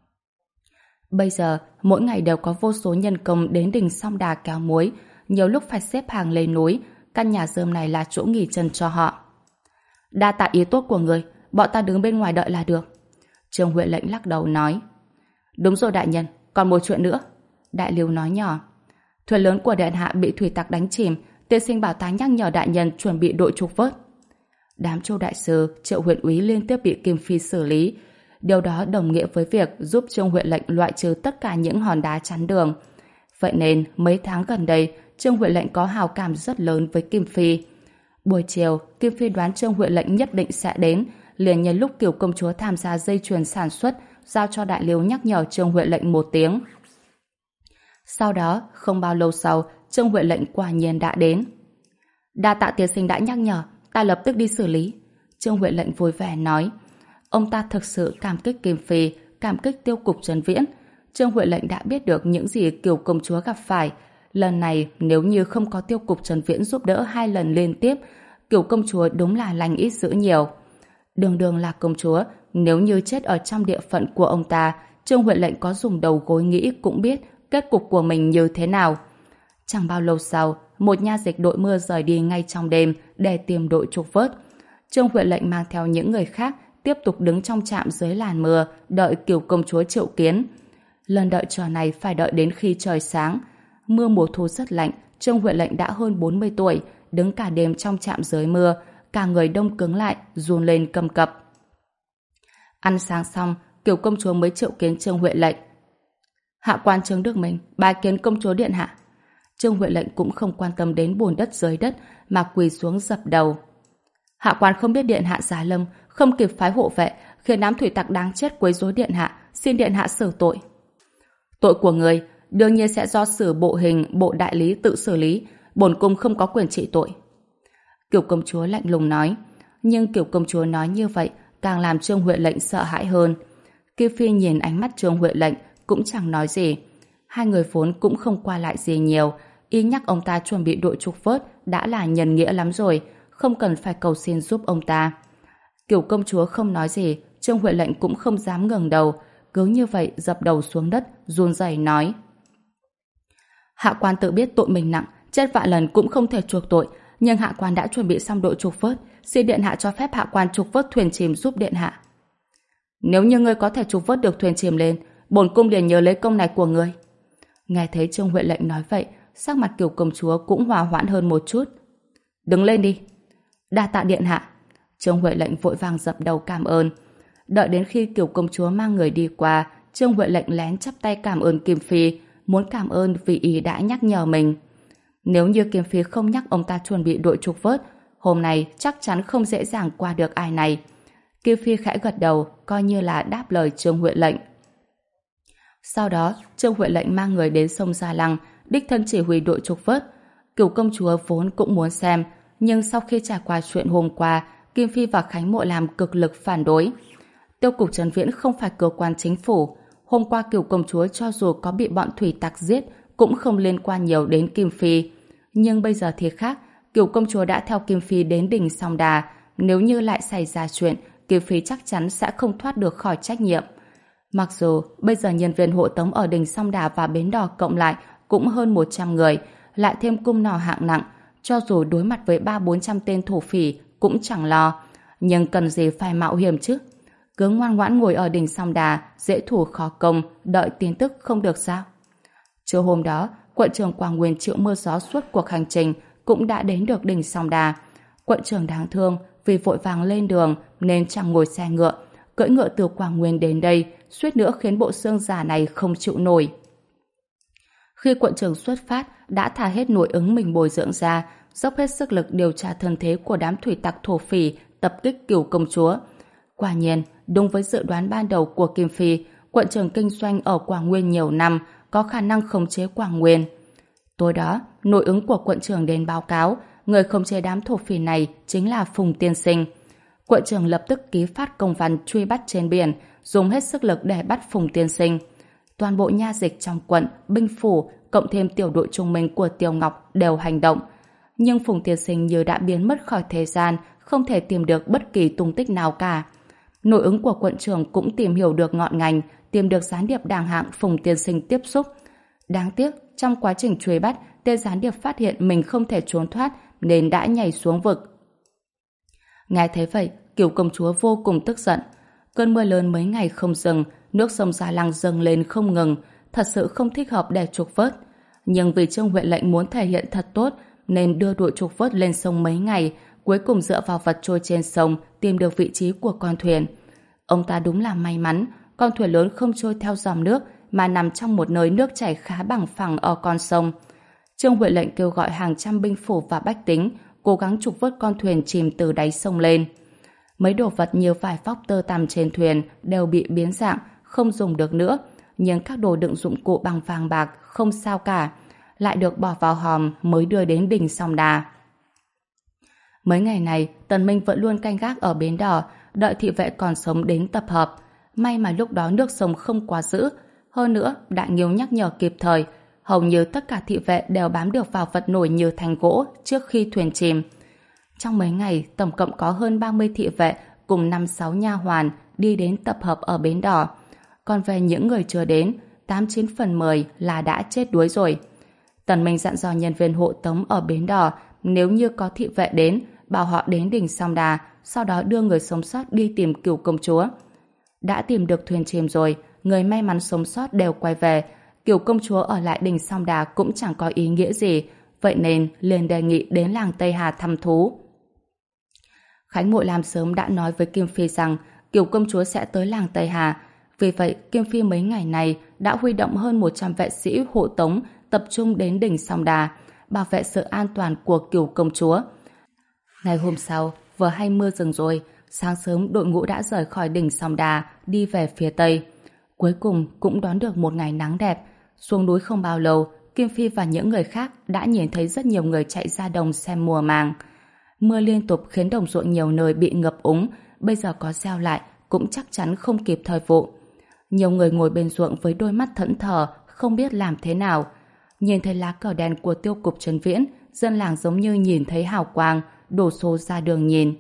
Bây giờ, mỗi ngày đều có vô số nhân công đến đỉnh Song Đà kéo muối, nhiều lúc phải xếp hàng lên núi, căn nhà rơm này là chỗ nghỉ chân cho họ. Đa tạ ý tốt của người, bọn ta đứng bên ngoài đợi là được. Trương Huệ lệnh lắc đầu nói. Đúng rồi đại nhân, còn một chuyện nữa. Đại Lưu nói nhỏ. Thuyền lớn của điện hạ bị thủy tặc đánh chìm, tiên sinh bảo ta nhắc nhở đại nhân chuẩn bị đội trục vớt. Đám Châu đại sư, Triệu huyện úy liên tiếp bị Kim Phi xử lý. Điều đó đồng nghĩa với việc giúp Trương Huệ lệnh loại trừ tất cả những hòn đá chắn đường. Vậy nên mấy tháng gần đây, Trương Huệ lệnh có hào cảm rất lớn với Kim Phi. Buổi chiều, Kim Phi đoán Trương Huệ lệnh nhất định sẽ đến, liền nhân lúc Kiều công chúa tham gia dây chuyền sản xuất, giao cho đại lưu nhắc nhở Trương Huệ Lệnh một tiếng. Sau đó, không bao lâu sau, Trương Huệ Lệnh quả nhiên đã đến. Đa tạ tiên sinh đã nhắc nhở, ta lập tức đi xử lý. Trương Huệ Lệnh vui vẻ nói. Ông ta thực sự cảm kích Kim Phi, cảm kích Tiêu cục Trần Viễn. Trương Huệ Lệnh đã biết được những gì Kiều công chúa gặp phải. Lần này, nếu như không có Tiêu cục Trần Viễn giúp đỡ hai lần liên tiếp, Kiều công chúa đúng là lành ít dữ nhiều. Đường đường là công chúa, nếu như chết ở trong địa phận của ông ta, Trương Huệ Lệnh có dùng đầu gối nghĩ cũng biết kết cục của mình như thế nào. Chẳng bao lâu sau, một nha dịch đội mưa rời đi ngay trong đêm để tìm đội trục vớt. Trương Huệ Lệnh mang theo những người khác tiếp tục đứng trong trạm dưới làn mưa đợi Kiều công chúa triệu kiến. Lần đợi trò này phải đợi đến khi trời sáng. Mưa mùa thu rất lạnh, Trương Huệ Lệnh đã hơn bốn mươi tuổi, đứng cả đêm trong trạm dưới mưa, cả người đông cứng lại, run lên cầm cập. Ăn sáng xong, Kiều công chúa mới triệu kiến Trương Huệ Lệnh. Hạ quan Trương Đức Minh, bái kiến công chúa điện hạ. Trương Huệ Lệnh cũng không quan tâm đến bùn đất dưới đất mà quỳ xuống dập đầu. Hạ quan không biết điện hạ giá lâm, không kịp phái hộ vệ, khiến đám thủy tặc đáng chết quấy rối điện hạ, xin điện hạ xử tội. Tội của người đương nhiên sẽ do sử bộ hình, bộ đại lý tự xử lý, bổn cung không có quyền trị tội. Kiều công chúa lạnh lùng nói. Nhưng Kiều công chúa nói như vậy càng làm Trương Huệ Lệnh sợ hãi hơn. Kim Phi nhìn ánh mắt Trương Huệ Lệnh cũng chẳng nói gì. Hai người vốn cũng không qua lại gì nhiều, y nhắc ông ta chuẩn bị đội trục vớt đã là nhân nghĩa lắm rồi, không cần phải cầu xin giúp ông ta. Kiều công chúa không nói gì, Trương Huệ Lệnh cũng không dám ngẩng đầu, cứ như vậy dập đầu xuống đất, run rẩy nói. Hạ quan tự biết tội mình nặng, chết vạn lần cũng không thể chuộc tội, nhưng hạ quan đã chuẩn bị xong đội trục vớt, xin điện hạ cho phép hạ quan trục vớt thuyền chìm giúp điện hạ. Nếu như ngươi có thể trục vớt được thuyền chìm lên, bổn cung liền nhớ lấy công này của ngươi. Nghe thấy Trương Huệ Lệnh nói vậy, sắc mặt Kiều công chúa cũng hòa hoãn hơn một chút. Đứng lên đi. Đa tạ điện hạ. Trương Huệ Lệnh vội vàng dập đầu cảm ơn. Đợi đến khi Kiều công chúa mang người đi qua, Trương Huệ Lệnh lén chắp tay cảm ơn Kim Phi, muốn cảm ơn vì ý đã nhắc nhở mình. Nếu như Kim Phi không nhắc ông ta chuẩn bị đội trục vớt, hôm nay chắc chắn không dễ dàng qua được ai này. Kim Phi khẽ gật đầu, coi như là đáp lời Trương Huệ Lệnh. Sau đó, Trương Huệ Lệnh mang người đến sông Gia Lăng, đích thân chỉ huy đội trục vớt. Kiều công chúa vốn cũng muốn xem, nhưng sau khi trải qua chuyện hôm qua, Kim Phi và Khánh Mộ làm cực lực phản đối. Tiêu cục Trần Viễn không phải cơ quan chính phủ. Hôm qua Kiều công chúa cho dù có bị bọn thủy tặc giết, cũng không liên quan nhiều đến Kim Phi. Nhưng bây giờ thì khác, Kiều công chúa đã theo Kim Phi đến đỉnh Song Đà. Nếu như lại xảy ra chuyện, Kim Phi chắc chắn sẽ không thoát được khỏi trách nhiệm. Mặc dù bây giờ nhân viên hộ tống ở đỉnh Song Đà và bến đò cộng lại cũng hơn một trăm người, lại thêm cung nỏ hạng nặng, cho dù đối mặt với ba bốn trăm tên thổ phỉ cũng chẳng lo. Nhưng cần gì phải mạo hiểm chứ? Cứ ngoan ngoãn ngồi ở đỉnh Song Đà, dễ thủ khó công, đợi tin tức không được sao? Trưa hôm đó, quận trưởng Quảng Nguyên chịu mưa gió suốt cuộc hành trình cũng đã đến được đỉnh Song Đà. Quận trưởng đáng thương vì vội vàng lên đường nên chẳng ngồi xe ngựa, cưỡi ngựa từ Quảng Nguyên đến đây, suýt nữa khiến bộ xương già này không chịu nổi. Khi quận trưởng xuất phát, đã thả hết nội ứng mình bồi dưỡng ra, dốc hết sức lực điều tra thân thế của đám thủy tặc thổ phỉ tập kích Cửu công chúa. Quả nhiên, đúng với dự đoán ban đầu của Kim Phi, quận trưởng kinh doanh ở Quảng Nguyên nhiều năm, có khả năng khống chế Quảng Nguyên. Tối đó, nội ứng của quận trưởng đến báo cáo, người khống chế đám thổ phỉ này chính là Phùng Tiên Sinh. Quận trưởng lập tức ký phát công văn truy bắt trên biển, dùng hết sức lực để bắt Phùng Tiên Sinh. Toàn bộ nha dịch trong quận, binh phủ, cộng thêm tiểu đội trung minh của Tiêu Ngọc đều hành động. Nhưng Phùng Tiên Sinh như đã biến mất khỏi thế gian, không thể tìm được bất kỳ tung tích nào cả. Nội ứng của quận trưởng cũng tìm hiểu được ngọn ngành, tìm được gián điệp đàng hạng Phùng Tiên Sinh tiếp xúc. Đáng tiếc, trong quá trình truy bắt, tên gián điệp phát hiện mình không thể trốn thoát nên đã nhảy xuống vực. Nghe thấy vậy, Kiều công chúa vô cùng tức giận. Cơn mưa lớn mấy ngày không dừng, nước sông Gia Lăng dâng lên không ngừng, thật sự không thích hợp để trục vớt. Nhưng vì Trương Huệ Lệnh muốn thể hiện thật tốt nên đưa đội trục vớt lên sông mấy ngày, cuối cùng dựa vào vật trôi trên sông tìm được vị trí của con thuyền. Ông ta đúng là may mắn, con thuyền lớn không trôi theo dòng nước mà nằm trong một nơi nước chảy khá bằng phẳng ở con sông. Trương Huệ Lệnh kêu gọi hàng trăm binh phủ và bách tính cố gắng trục vớt con thuyền chìm từ đáy sông lên. Mấy đồ vật như vải vóc tơ tằm trên thuyền đều bị biến dạng, không dùng được nữa, nhưng các đồ đựng dụng cụ bằng vàng bạc không sao cả, lại được bỏ vào hòm mới đưa đến đỉnh Song Đà. Mấy ngày này, Tần Minh vẫn luôn canh gác ở bến đò, đợi thị vệ còn sống đến tập hợp. May mà lúc đó nước sông không quá dữ. Hơn nữa, Đại Nghiêu nhắc nhở kịp thời, hầu như tất cả thị vệ đều bám được vào vật nổi như thành gỗ trước khi thuyền chìm. Trong mấy ngày, tổng cộng có hơn ba mươi thị vệ cùng năm sáu nha hoàn đi đến tập hợp ở bến đò. Còn về những người chưa đến, tám chín phần mười là đã chết đuối rồi. Tần Minh dặn dò nhân viên hộ tống ở bến đò, nếu như có thị vệ đến, bảo họ đến đỉnh Song Đà, sau đó đưa người sống sót đi tìm Cửu công chúa. Đã tìm được thuyền chìm rồi, người may mắn sống sót đều quay về. Cửu công chúa ở lại đỉnh Song Đà cũng chẳng có ý nghĩa gì, vậy nên liền đề nghị đến làng Tây Hà thăm thú. Khánh Mộ Lam sớm đã nói với Kim Phi rằng Cửu công chúa sẽ tới làng Tây Hà. Vì vậy, Kim Phi mấy ngày này đã huy động hơn một trăm vệ sĩ hộ tống tập trung đến đỉnh Song Đà, bảo vệ sự an toàn của Cửu công chúa. Ngày hôm sau, vừa hay mưa dừng rồi, sáng sớm đội ngũ đã rời khỏi đỉnh Song Đà, đi về phía Tây. Cuối cùng cũng đón được một ngày nắng đẹp. Xuống núi không bao lâu, Kim Phi và những người khác đã nhìn thấy rất nhiều người chạy ra đồng xem mùa màng. Mưa liên tục khiến đồng ruộng nhiều nơi bị ngập úng, bây giờ có gieo lại cũng chắc chắn không kịp thời vụ. Nhiều người ngồi bên ruộng với đôi mắt thẫn thờ, không biết làm thế nào. Nhìn thấy lá cờ đen của tiêu cục Trấn Viễn, dân làng giống như nhìn thấy hào quang, đổ xô ra đường nhìn.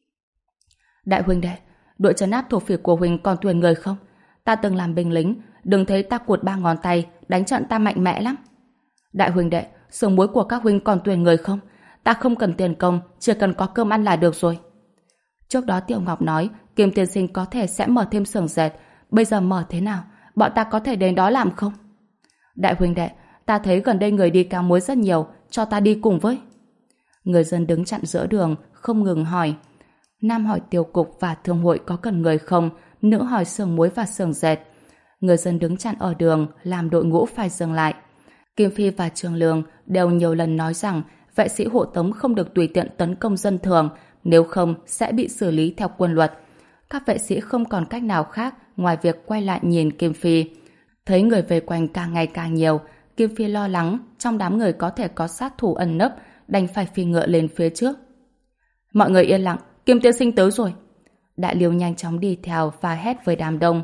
Đại huynh đệ, đội trấn áp thổ phỉ của huynh còn tuyển người không? Ta từng làm binh lính, đừng thấy ta cuột ba ngón tay, đánh trận ta mạnh mẽ lắm. Đại huynh đệ, xưởng muối của các huynh còn tuyển người không? Ta không cần tiền công, chỉ cần có cơm ăn là được rồi. Trước đó Tiểu Ngọc nói Kim tiên sinh có thể sẽ mở thêm xưởng dệt, bây giờ mở thế nào? Bọn ta có thể đến đó làm không? Đại huynh đệ, ta thấy gần đây người đi cao muối rất nhiều, cho ta đi cùng với. Người dân đứng chặn giữa đường, không ngừng hỏi. Nam hỏi tiêu cục và thương hội có cần người không, nữ hỏi xưởng muối và xưởng dệt. Người dân đứng chặn ở đường, làm đội ngũ phải dừng lại. Kim Phi và Trường Lương đều nhiều lần nói rằng vệ sĩ hộ tống không được tùy tiện tấn công dân thường, nếu không sẽ bị xử lý theo quân luật. Các vệ sĩ không còn cách nào khác ngoài việc quay lại nhìn Kim Phi. Thấy người về quanh càng ngày càng nhiều, Kim Phi lo lắng trong đám người có thể có sát thủ ẩn nấp, đành phải phi ngựa lên phía trước. Mọi người yên lặng, Kim tiên sinh tới rồi. Đại Liêu nhanh chóng đi theo và hét với đám đông.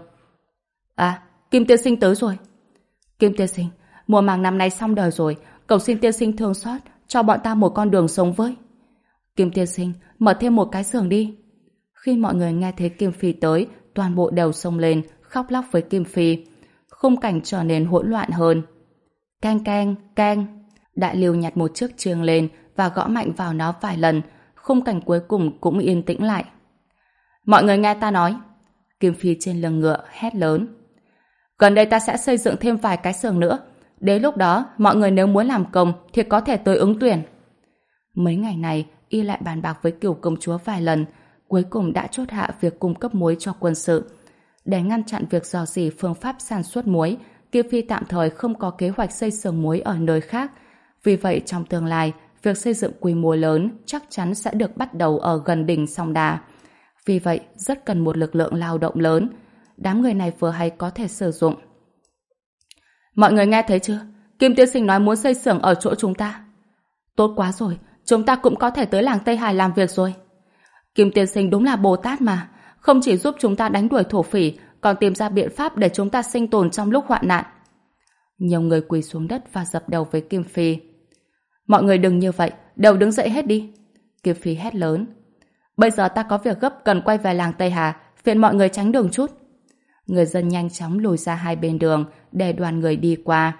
À, Kim tiên sinh tới rồi. Kim tiên sinh, mùa màng năm nay xong đời rồi, cầu xin tiên sinh thương xót, cho bọn ta một con đường sống với. Kim tiên sinh, mở thêm một cái xưởng đi. Khi mọi người nghe thấy Kim Phi tới, toàn bộ đều xông lên, khóc lóc với Kim Phi. Khung cảnh trở nên hỗn loạn hơn. Cang cang, cang. Đại Liêu nhặt một chiếc chiêng lên và gõ mạnh vào nó vài lần. Khung cảnh cuối cùng cũng yên tĩnh lại. Mọi người nghe ta nói. Kim Phi trên lưng ngựa hét lớn. Gần đây ta sẽ xây dựng thêm vài cái xưởng nữa. Đến lúc đó, mọi người nếu muốn làm công thì có thể tới ứng tuyển. Mấy ngày này, y lại bàn bạc với Cửu công chúa vài lần, cuối cùng đã chốt hạ việc cung cấp muối cho quân sự. Để ngăn chặn việc rò rỉ phương pháp sản xuất muối, Kim Phi tạm thời không có kế hoạch xây xưởng muối ở nơi khác. Vì vậy, trong tương lai, việc xây dựng quy mô lớn chắc chắn sẽ được bắt đầu ở gần đỉnh Song Đà. Vì vậy, rất cần một lực lượng lao động lớn. Đám người này vừa hay có thể sử dụng. Mọi người nghe thấy chưa? Kim tiên sinh nói muốn xây xưởng ở chỗ chúng ta. Tốt quá rồi, chúng ta cũng có thể tới làng Tây Hải làm việc rồi. Kim tiên sinh đúng là Bồ Tát mà, không chỉ giúp chúng ta đánh đuổi thổ phỉ, còn tìm ra biện pháp để chúng ta sinh tồn trong lúc hoạn nạn. Nhiều người quỳ xuống đất và dập đầu với Kim Phi. Mọi người đừng như vậy, đều đứng dậy hết đi. Kim Phi hét lớn. Bây giờ ta có việc gấp cần quay về làng Tây Hà, phiền mọi người tránh đường chút. Người dân nhanh chóng lùi ra hai bên đường để đoàn người đi qua.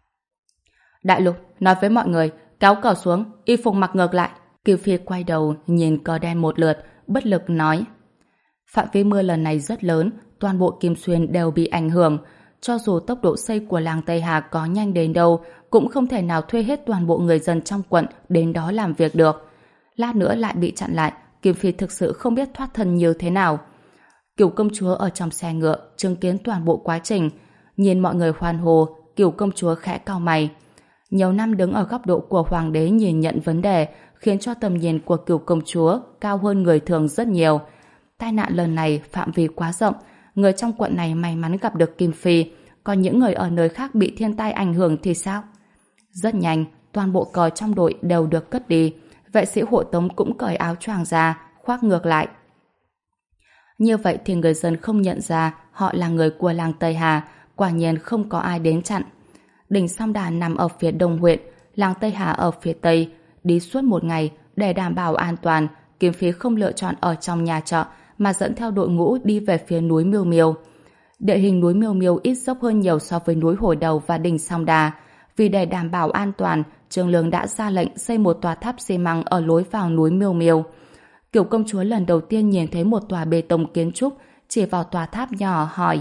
Đại Lục nói với mọi người kéo cờ xuống, y phục mặc ngược lại. Kim Phi quay đầu nhìn cờ đen một lượt, bất lực nói. Phạm vi mưa lần này rất lớn, toàn bộ Kim Xuyên đều bị ảnh hưởng. Cho dù tốc độ xây của làng Tây Hà có nhanh đến đâu, cũng không thể nào thuê hết toàn bộ người dân trong quận đến đó làm việc được. Lát nữa lại bị chặn lại, Kim Phi thực sự không biết thoát thân như thế nào. Cửu công chúa ở trong xe ngựa chứng kiến toàn bộ quá trình, nhìn mọi người hoan hô, Cửu công chúa khẽ cau mày. Nhiều năm đứng ở góc độ của hoàng đế nhìn nhận vấn đề, khiến cho tầm nhìn của Cửu công chúa cao hơn người thường rất nhiều. Tai nạn lần này phạm vi quá rộng, người trong quận này may mắn gặp được Kim Phi, còn những người ở nơi khác bị thiên tai ảnh hưởng thì sao? Rất nhanh, toàn bộ cờ trong đội đều được cất đi, vệ sĩ hộ tống cũng cởi áo choàng ra, khoác ngược lại. Như vậy thì người dân không nhận ra họ là người của làng Tây Hà, quả nhiên không có ai đến chặn. Đỉnh Song Đà nằm ở phía đông huyện, làng Tây Hà ở phía tây. Đi suốt một ngày để đảm bảo an toàn, Kim Phi không lựa chọn ở trong nhà trọ mà dẫn theo đội ngũ đi về phía núi Miêu Miêu. Địa hình núi Miêu Miêu ít dốc hơn nhiều so với núi Hồi Đầu và đỉnh Song Đà. Vì để đảm bảo an toàn, Trương Lương đã ra lệnh xây một tòa tháp xi măng ở lối vào núi Miêu Miêu. Kiểu công chúa lần đầu tiên nhìn thấy một tòa bê tông kiến trúc, chỉ vào tòa tháp nhỏ hỏi: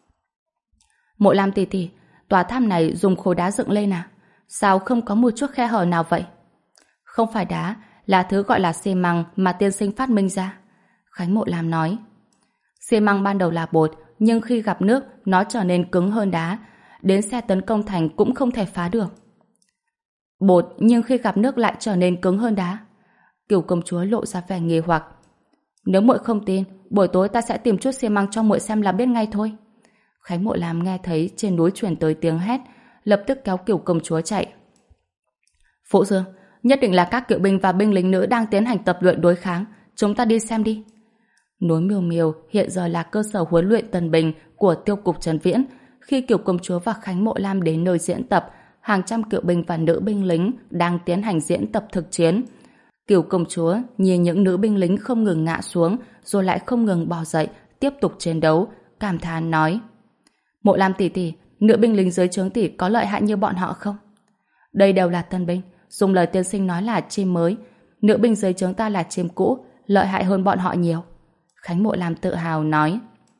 Mộ Lam tỷ tỷ, tòa tháp này dùng khối đá dựng lên à? Sao không có một chút khe hở nào vậy? Không phải đá, là thứ gọi là xi măng mà tiên sinh phát minh ra. Khánh Mộ Lam nói. Xi măng ban đầu là bột, nhưng khi gặp nước, nó trở nên cứng hơn đá. Đến xe tấn công thành cũng không thể phá được. Bột, nhưng khi gặp nước lại trở nên cứng hơn đá. Kiểu công chúa lộ ra vẻ nghi hoặc. Nếu muội không tin, buổi tối ta sẽ tìm chút xi măng cho muội xem là biết ngay thôi. Khánh Mộ Lam nghe thấy trên núi truyền tới tiếng hét, lập tức kéo Kiểu công chúa chạy. Phụ Dương, nhất định là các kỵ binh và binh lính nữ đang tiến hành tập luyện đối kháng. Chúng ta đi xem đi. Núi Miêu Miêu hiện giờ là cơ sở huấn luyện tân binh của tiêu cục Trần Viễn. Khi Kiểu công chúa và Khánh Mộ Lam đến nơi diễn tập, hàng trăm kỵ binh và nữ binh lính đang tiến hành diễn tập thực chiến. Kiểu công chúa nhìn những nữ binh lính không ngừng ngã xuống, rồi lại không ngừng bò dậy, tiếp tục chiến đấu, cảm thán nói: Mộ Lam tỷ tỷ, nữ binh lính dưới trướng tỷ có lợi hại như bọn họ không? Đây đều là tân binh, dùng lời tiên sinh nói là chim mới. Nữ binh dưới trướng ta là chim cũ, lợi hại hơn bọn họ nhiều. Khánh Mộ Lam tự hào nói.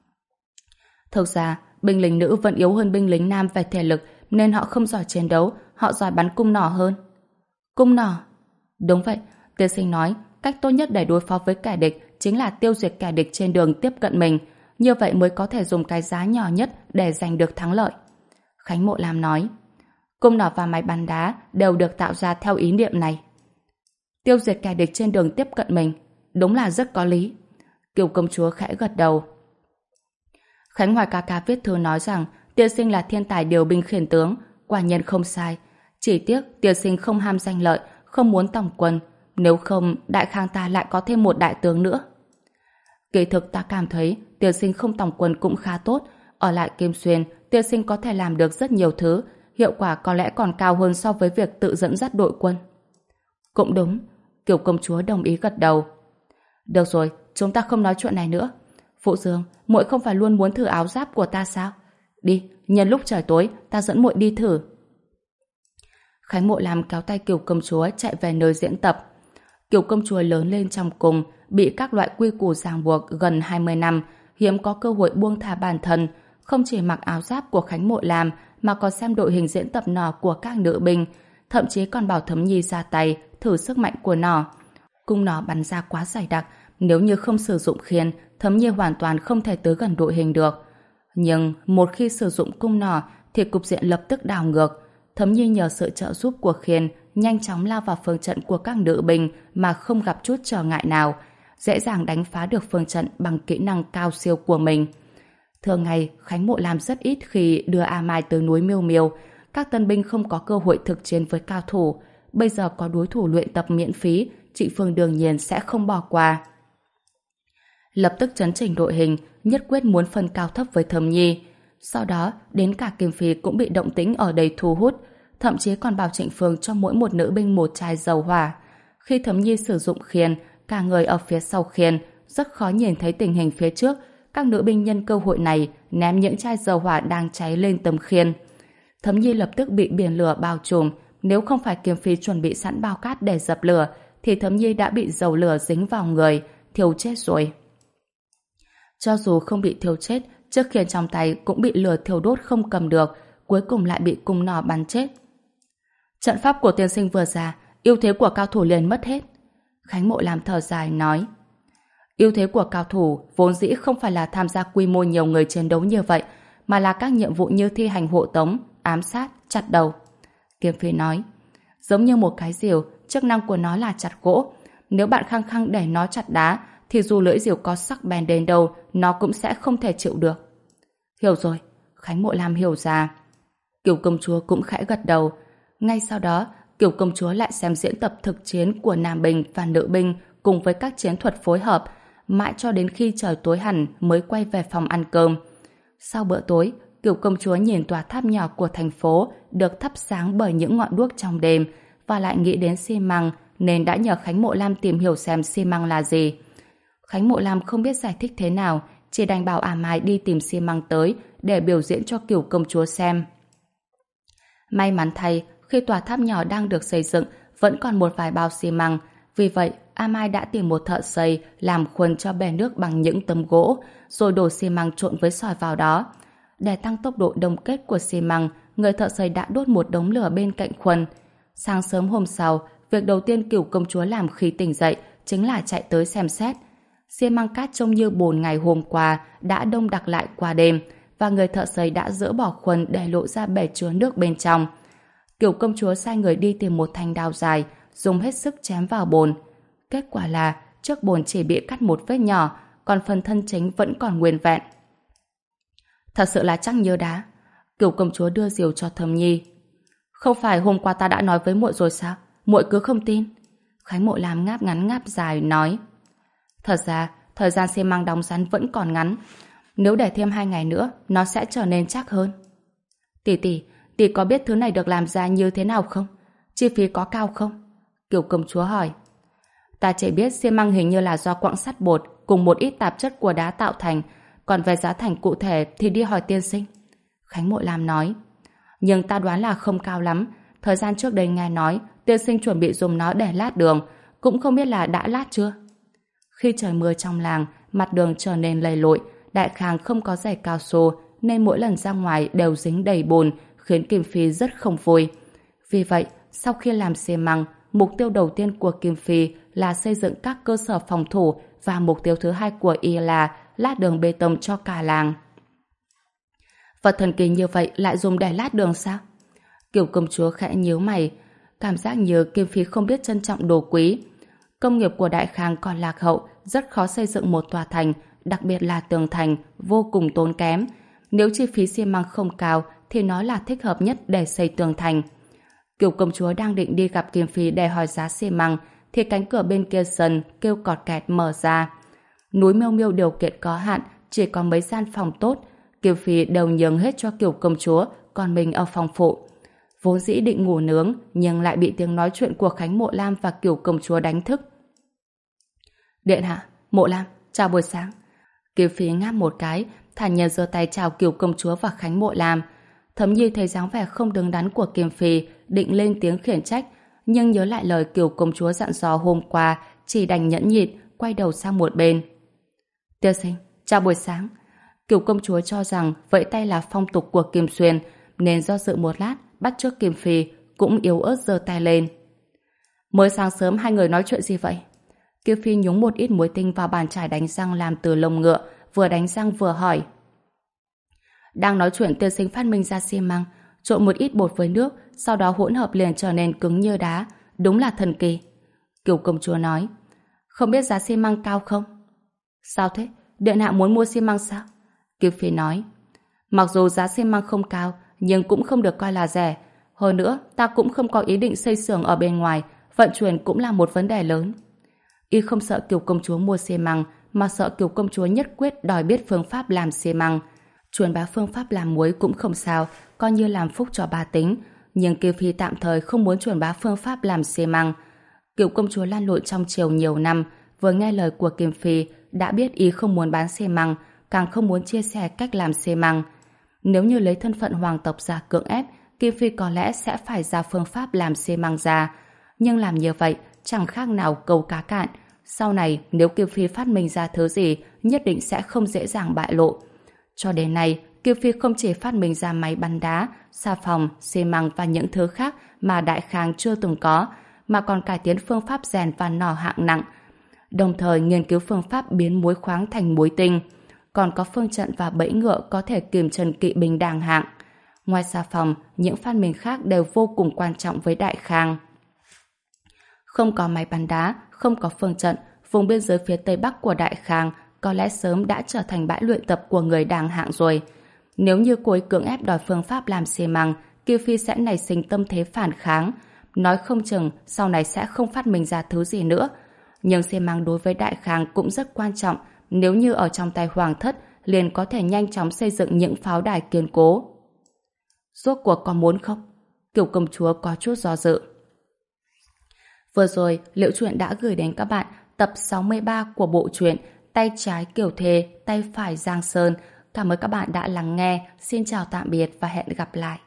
Thực ra, binh lính nữ vẫn yếu hơn binh lính nam về thể lực, nên họ không giỏi chiến đấu, họ giỏi bắn cung nỏ hơn. Cung nỏ? Đúng vậy, tiên sinh nói cách tốt nhất để đối phó với kẻ địch chính là tiêu diệt kẻ địch trên đường tiếp cận mình, như vậy mới có thể dùng cái giá nhỏ nhất để giành được thắng lợi. Khánh Mộ Lam nói. Cung nỏ và máy bắn đá đều được tạo ra theo ý niệm này. Tiêu diệt kẻ địch trên đường tiếp cận mình, đúng là rất có lý. Kiều công chúa khẽ gật đầu. Khánh Hoài ca ca viết thư nói rằng tiên sinh là thiên tài điều binh khiển tướng, quả nhiên không sai. Chỉ tiếc tiên sinh không ham danh lợi, không muốn tổng quân, nếu không đại khang ta lại có thêm một đại tướng nữa. Kỳ thực ta cảm thấy tiên sinh không tổng quân cũng khá tốt, ở lại Kim Xuyên tiên sinh có thể làm được rất nhiều thứ, hiệu quả có lẽ còn cao hơn so với việc tự dẫn dắt đội quân. Cũng đúng, Kiều công chúa đồng ý gật đầu. Được rồi, chúng ta không nói chuyện này nữa. Phụ Dương, muội không phải luôn muốn thử áo giáp của ta sao? Đi, nhân lúc trời tối, ta dẫn muội đi thử. Khánh Mộ Lam kéo tay Kiều công chúa chạy về nơi diễn tập. Kiều công chúa lớn lên trong cung, bị các loại quy củ ràng buộc gần hai mươi năm, hiếm có cơ hội buông thả bản thân, không chỉ mặc áo giáp của Khánh Mộ Lam mà còn xem đội hình diễn tập nỏ của các nữ binh, thậm chí còn bảo Thấm Nhi ra tay thử sức mạnh của nỏ. Cung nỏ bắn ra quá dày đặc, nếu như không sử dụng khiên, Thấm Nhi hoàn toàn không thể tới gần đội hình được. Nhưng một khi sử dụng cung nỏ thì cục diện lập tức đảo ngược. Thấm Nhi nhờ sự trợ giúp của khiên nhanh chóng lao vào phương trận của các nữ binh mà không gặp chút trở ngại nào, dễ dàng đánh phá được phương trận bằng kỹ năng cao siêu của mình. Thường ngày, Khánh Mộ Lam rất ít khi đưa A Mai tới núi Miêu Miêu. Các tân binh không có cơ hội thực chiến với cao thủ. Bây giờ có đối thủ luyện tập miễn phí, chị Phương đương nhiên sẽ không bỏ qua. Lập tức chấn chỉnh đội hình, nhất quyết muốn phân cao thấp với Thấm Nhi. Sau đó, đến cả Kim Phi cũng bị động tĩnh ở đây thu hút, thậm chí còn bảo Trịnh Phương cho mỗi một nữ binh một chai dầu hỏa. Khi Thấm Nhi sử dụng khiên, cả người ở phía sau khiên, rất khó nhìn thấy tình hình phía trước. Các nữ binh nhân cơ hội này ném những chai dầu hỏa đang cháy lên tấm khiên. Thấm Nhi lập tức bị biển lửa bao trùm. Nếu không phải Kim Phi chuẩn bị sẵn bao cát để dập lửa, thì Thấm Nhi đã bị dầu lửa dính vào người, thiêu chết rồi. Cho dù không bị thiêu chết, chiếc khiên trong tay cũng bị lửa thiêu đốt không cầm được, cuối cùng lại bị cung nỏ bắn chết. Trận pháp của tiên sinh vừa ra, ưu thế của cao thủ liền mất hết. Khánh Mộ Lam thở dài nói. Ưu thế của cao thủ vốn dĩ không phải là tham gia quy mô nhiều người chiến đấu như vậy, mà là các nhiệm vụ như thi hành hộ tống, ám sát, chặt đầu. Kiếm Phi nói. Giống như một cái rìu, chức năng của nó là chặt gỗ. Nếu bạn khăng khăng để nó chặt đá, thì dù lưỡi rìu có sắc bén đến đâu, nó cũng sẽ không thể chịu được. Hiểu rồi, Khánh Mộ Lam hiểu ra. Kiều công chúa cũng khẽ gật đầu. Ngay sau đó, Kiều công chúa lại xem diễn tập thực chiến của nam binh và nữ binh cùng với các chiến thuật phối hợp, mãi cho đến khi trời tối hẳn mới quay về phòng ăn cơm. Sau bữa tối, Kiều công chúa nhìn tòa tháp nhỏ của thành phố được thắp sáng bởi những ngọn đuốc trong đêm và lại nghĩ đến xi măng nên đã nhờ Khánh Mộ Lam tìm hiểu xem xi măng là gì. Khánh Mộ Lam không biết giải thích thế nào, chỉ đành bảo ả Mai đi tìm xi măng tới để biểu diễn cho Kiều công chúa xem. May mắn thay, khi tòa tháp nhỏ đang được xây dựng vẫn còn một vài bao xi măng, vì vậy A Mai đã tìm một thợ xây làm khuôn cho bể nước bằng những tấm gỗ, rồi đổ xi măng trộn với sỏi vào đó. Để tăng tốc độ đông kết của xi măng, người thợ xây đã đốt một đống lửa bên cạnh khuôn. Sáng sớm hôm sau, việc đầu tiên Cửu công chúa làm khi tỉnh dậy chính là chạy tới xem xét. Xi măng cát trông như bùn ngày hôm qua đã đông đặc lại qua đêm, và người thợ xây đã dỡ bỏ khuôn để lộ ra bể chứa nước bên trong. Cửu công chúa sai người đi tìm một thanh đao dài, dùng hết sức chém vào bồn. Kết quả là chiếc bồn chỉ bị cắt một vết nhỏ, còn phần thân chính vẫn còn nguyên vẹn. Thật sự là chắc như đá. Cửu công chúa đưa rìu cho Thẩm Nhi. Không phải hôm qua ta đã nói với muội rồi sao? Muội cứ không tin. Khánh Mộ Lam ngáp ngắn ngáp dài nói. Thật ra, thời gian xi măng đóng rắn vẫn còn ngắn. Nếu để thêm hai ngày nữa, nó sẽ trở nên chắc hơn. Tỷ tỷ, tỷ có biết thứ này được làm ra như thế nào không? Chi phí có cao không? Kiều công chúa hỏi. Ta chỉ biết xi măng hình như là do quặng sắt bột cùng một ít tạp chất của đá tạo thành, còn về giá thành cụ thể thì đi hỏi tiên sinh. Khánh Mộ Lam nói. Nhưng ta đoán là không cao lắm. Thời gian trước đây nghe nói tiên sinh chuẩn bị dùng nó để lát đường, cũng không biết là đã lát chưa. Khi trời mưa trong làng, mặt đường trở nên lầy lội, Đại Khang không có giày cao su nên mỗi lần ra ngoài đều dính đầy bùn, khiến Kim Phi rất không vui. Vì vậy, sau khi làm xi măng, mục tiêu đầu tiên của Kim Phi là xây dựng các cơ sở phòng thủ, và mục tiêu thứ hai của y là lát đường bê tông cho cả làng. Vật thần kỳ như vậy lại dùng để lát đường sao? Kiều công chúa khẽ nhíu mày, cảm giác như Kim Phi không biết trân trọng đồ quý. Công nghiệp của Đại Khang còn lạc hậu, rất khó xây dựng một tòa thành, đặc biệt là tường thành, vô cùng tốn kém. Nếu chi phí xi măng không cao thì nó là thích hợp nhất để xây tường thành. Kiều công chúa đang định đi gặp Kim Phi để hỏi giá xi măng thì cánh cửa bên kia sân kêu cọt kẹt mở ra. Núi Miêu Miêu điều kiện có hạn, chỉ có mấy gian phòng tốt. Kim Phi đều nhường hết cho Kiều công chúa, còn mình ở phòng phụ. Vốn dĩ định ngủ nướng, nhưng lại bị tiếng nói chuyện của Khánh Mộ Lam và Kiều công chúa đánh thức. Điện hạ, Mộ Lam, chào buổi sáng. Kim Phi ngáp một cái, thản nhiên giơ tay chào Kiều công chúa và Khánh Mộ Lam. Thẩm Nhi thấy dáng vẻ không đứng đắn của Kim Phi, định lên tiếng khiển trách, nhưng nhớ lại lời Kiều công chúa dặn dò hôm qua, chỉ đành nhẫn nhịn, quay đầu sang một bên. Tiên sinh, chào buổi sáng. Kiều công chúa cho rằng vẫy tay là phong tục của Kim Xuyên, nên do dự một lát, bắt chước Kim Phi, cũng yếu ớt giơ tay lên. Mới sáng sớm hai người nói chuyện gì vậy? Kim Phi nhúng một ít muối tinh vào bàn chải đánh răng làm từ lông ngựa, vừa đánh răng vừa hỏi. Đang nói chuyện tiên sinh phát minh ra xi măng, trộn một ít bột với nước, sau đó hỗn hợp liền trở nên cứng như đá, đúng là thần kỳ. Kiều công chúa nói. Không biết giá xi măng cao không? Sao thế? Điện hạ muốn mua xi măng sao? Kim Phi nói. Mặc dù giá xi măng không cao, nhưng cũng không được coi là rẻ. Hơn nữa, ta cũng không có ý định xây xưởng ở bên ngoài, vận chuyển cũng là một vấn đề lớn. Y không sợ Kiều công chúa mua xi măng, mà sợ Kiều công chúa nhất quyết đòi biết phương pháp làm xi măng. Truyền bá phương pháp làm muối cũng không sao, coi như làm phúc cho bà tính. Nhưng Kim Phi tạm thời không muốn truyền bá phương pháp làm xi măng. Kiều công chúa lan lộn trong triều nhiều năm, vừa nghe lời của Kim Phi đã biết ý không muốn bán xi măng, càng không muốn chia sẻ cách làm xi măng. Nếu như lấy thân phận hoàng tộc ra cưỡng ép, Kim Phi có lẽ sẽ phải ra phương pháp làm xi măng ra. Nhưng làm như vậy chẳng khác nào câu cá cạn. Sau này nếu Kim Phi phát minh ra thứ gì, nhất định sẽ không dễ dàng bại lộ. Cho đến nay, Kim Phi không chỉ phát minh ra máy bắn đá, xà phòng, xi măng và những thứ khác mà Đại Khang chưa từng có, mà còn cải tiến phương pháp rèn và nỏ hạng nặng, đồng thời nghiên cứu phương pháp biến muối khoáng thành muối tinh, còn có phương trận và bẫy ngựa có thể kìm chân kỵ binh đàng hạng. Ngoài xà phòng, những phát minh khác đều vô cùng quan trọng với Đại Khang. Không có máy bắn đá, không có phương trận, vùng biên giới phía tây bắc của Đại Khang có lẽ sớm đã trở thành bãi luyện tập của người đàng hạng rồi. Nếu như cô ấy cưỡng ép đòi phương pháp làm xi măng, Kiều Phi sẽ nảy sinh tâm thế phản kháng. Nói không chừng sau này sẽ không phát minh ra thứ gì nữa. Nhưng xi măng đối với Đại Khang cũng rất quan trọng. Nếu như ở trong tay Hoàng thất, liền có thể nhanh chóng xây dựng những pháo đài kiên cố. Rốt cuộc có muốn không? Kiều công chúa có chút do dự. Vừa rồi, Liễu Chuyện đã gửi đến các bạn tập sáu mươi ba của bộ truyện Tay trái Kiều Thê, tay phải Giang Sơn. Cảm ơn các bạn đã lắng nghe. Xin chào tạm biệt và hẹn gặp lại.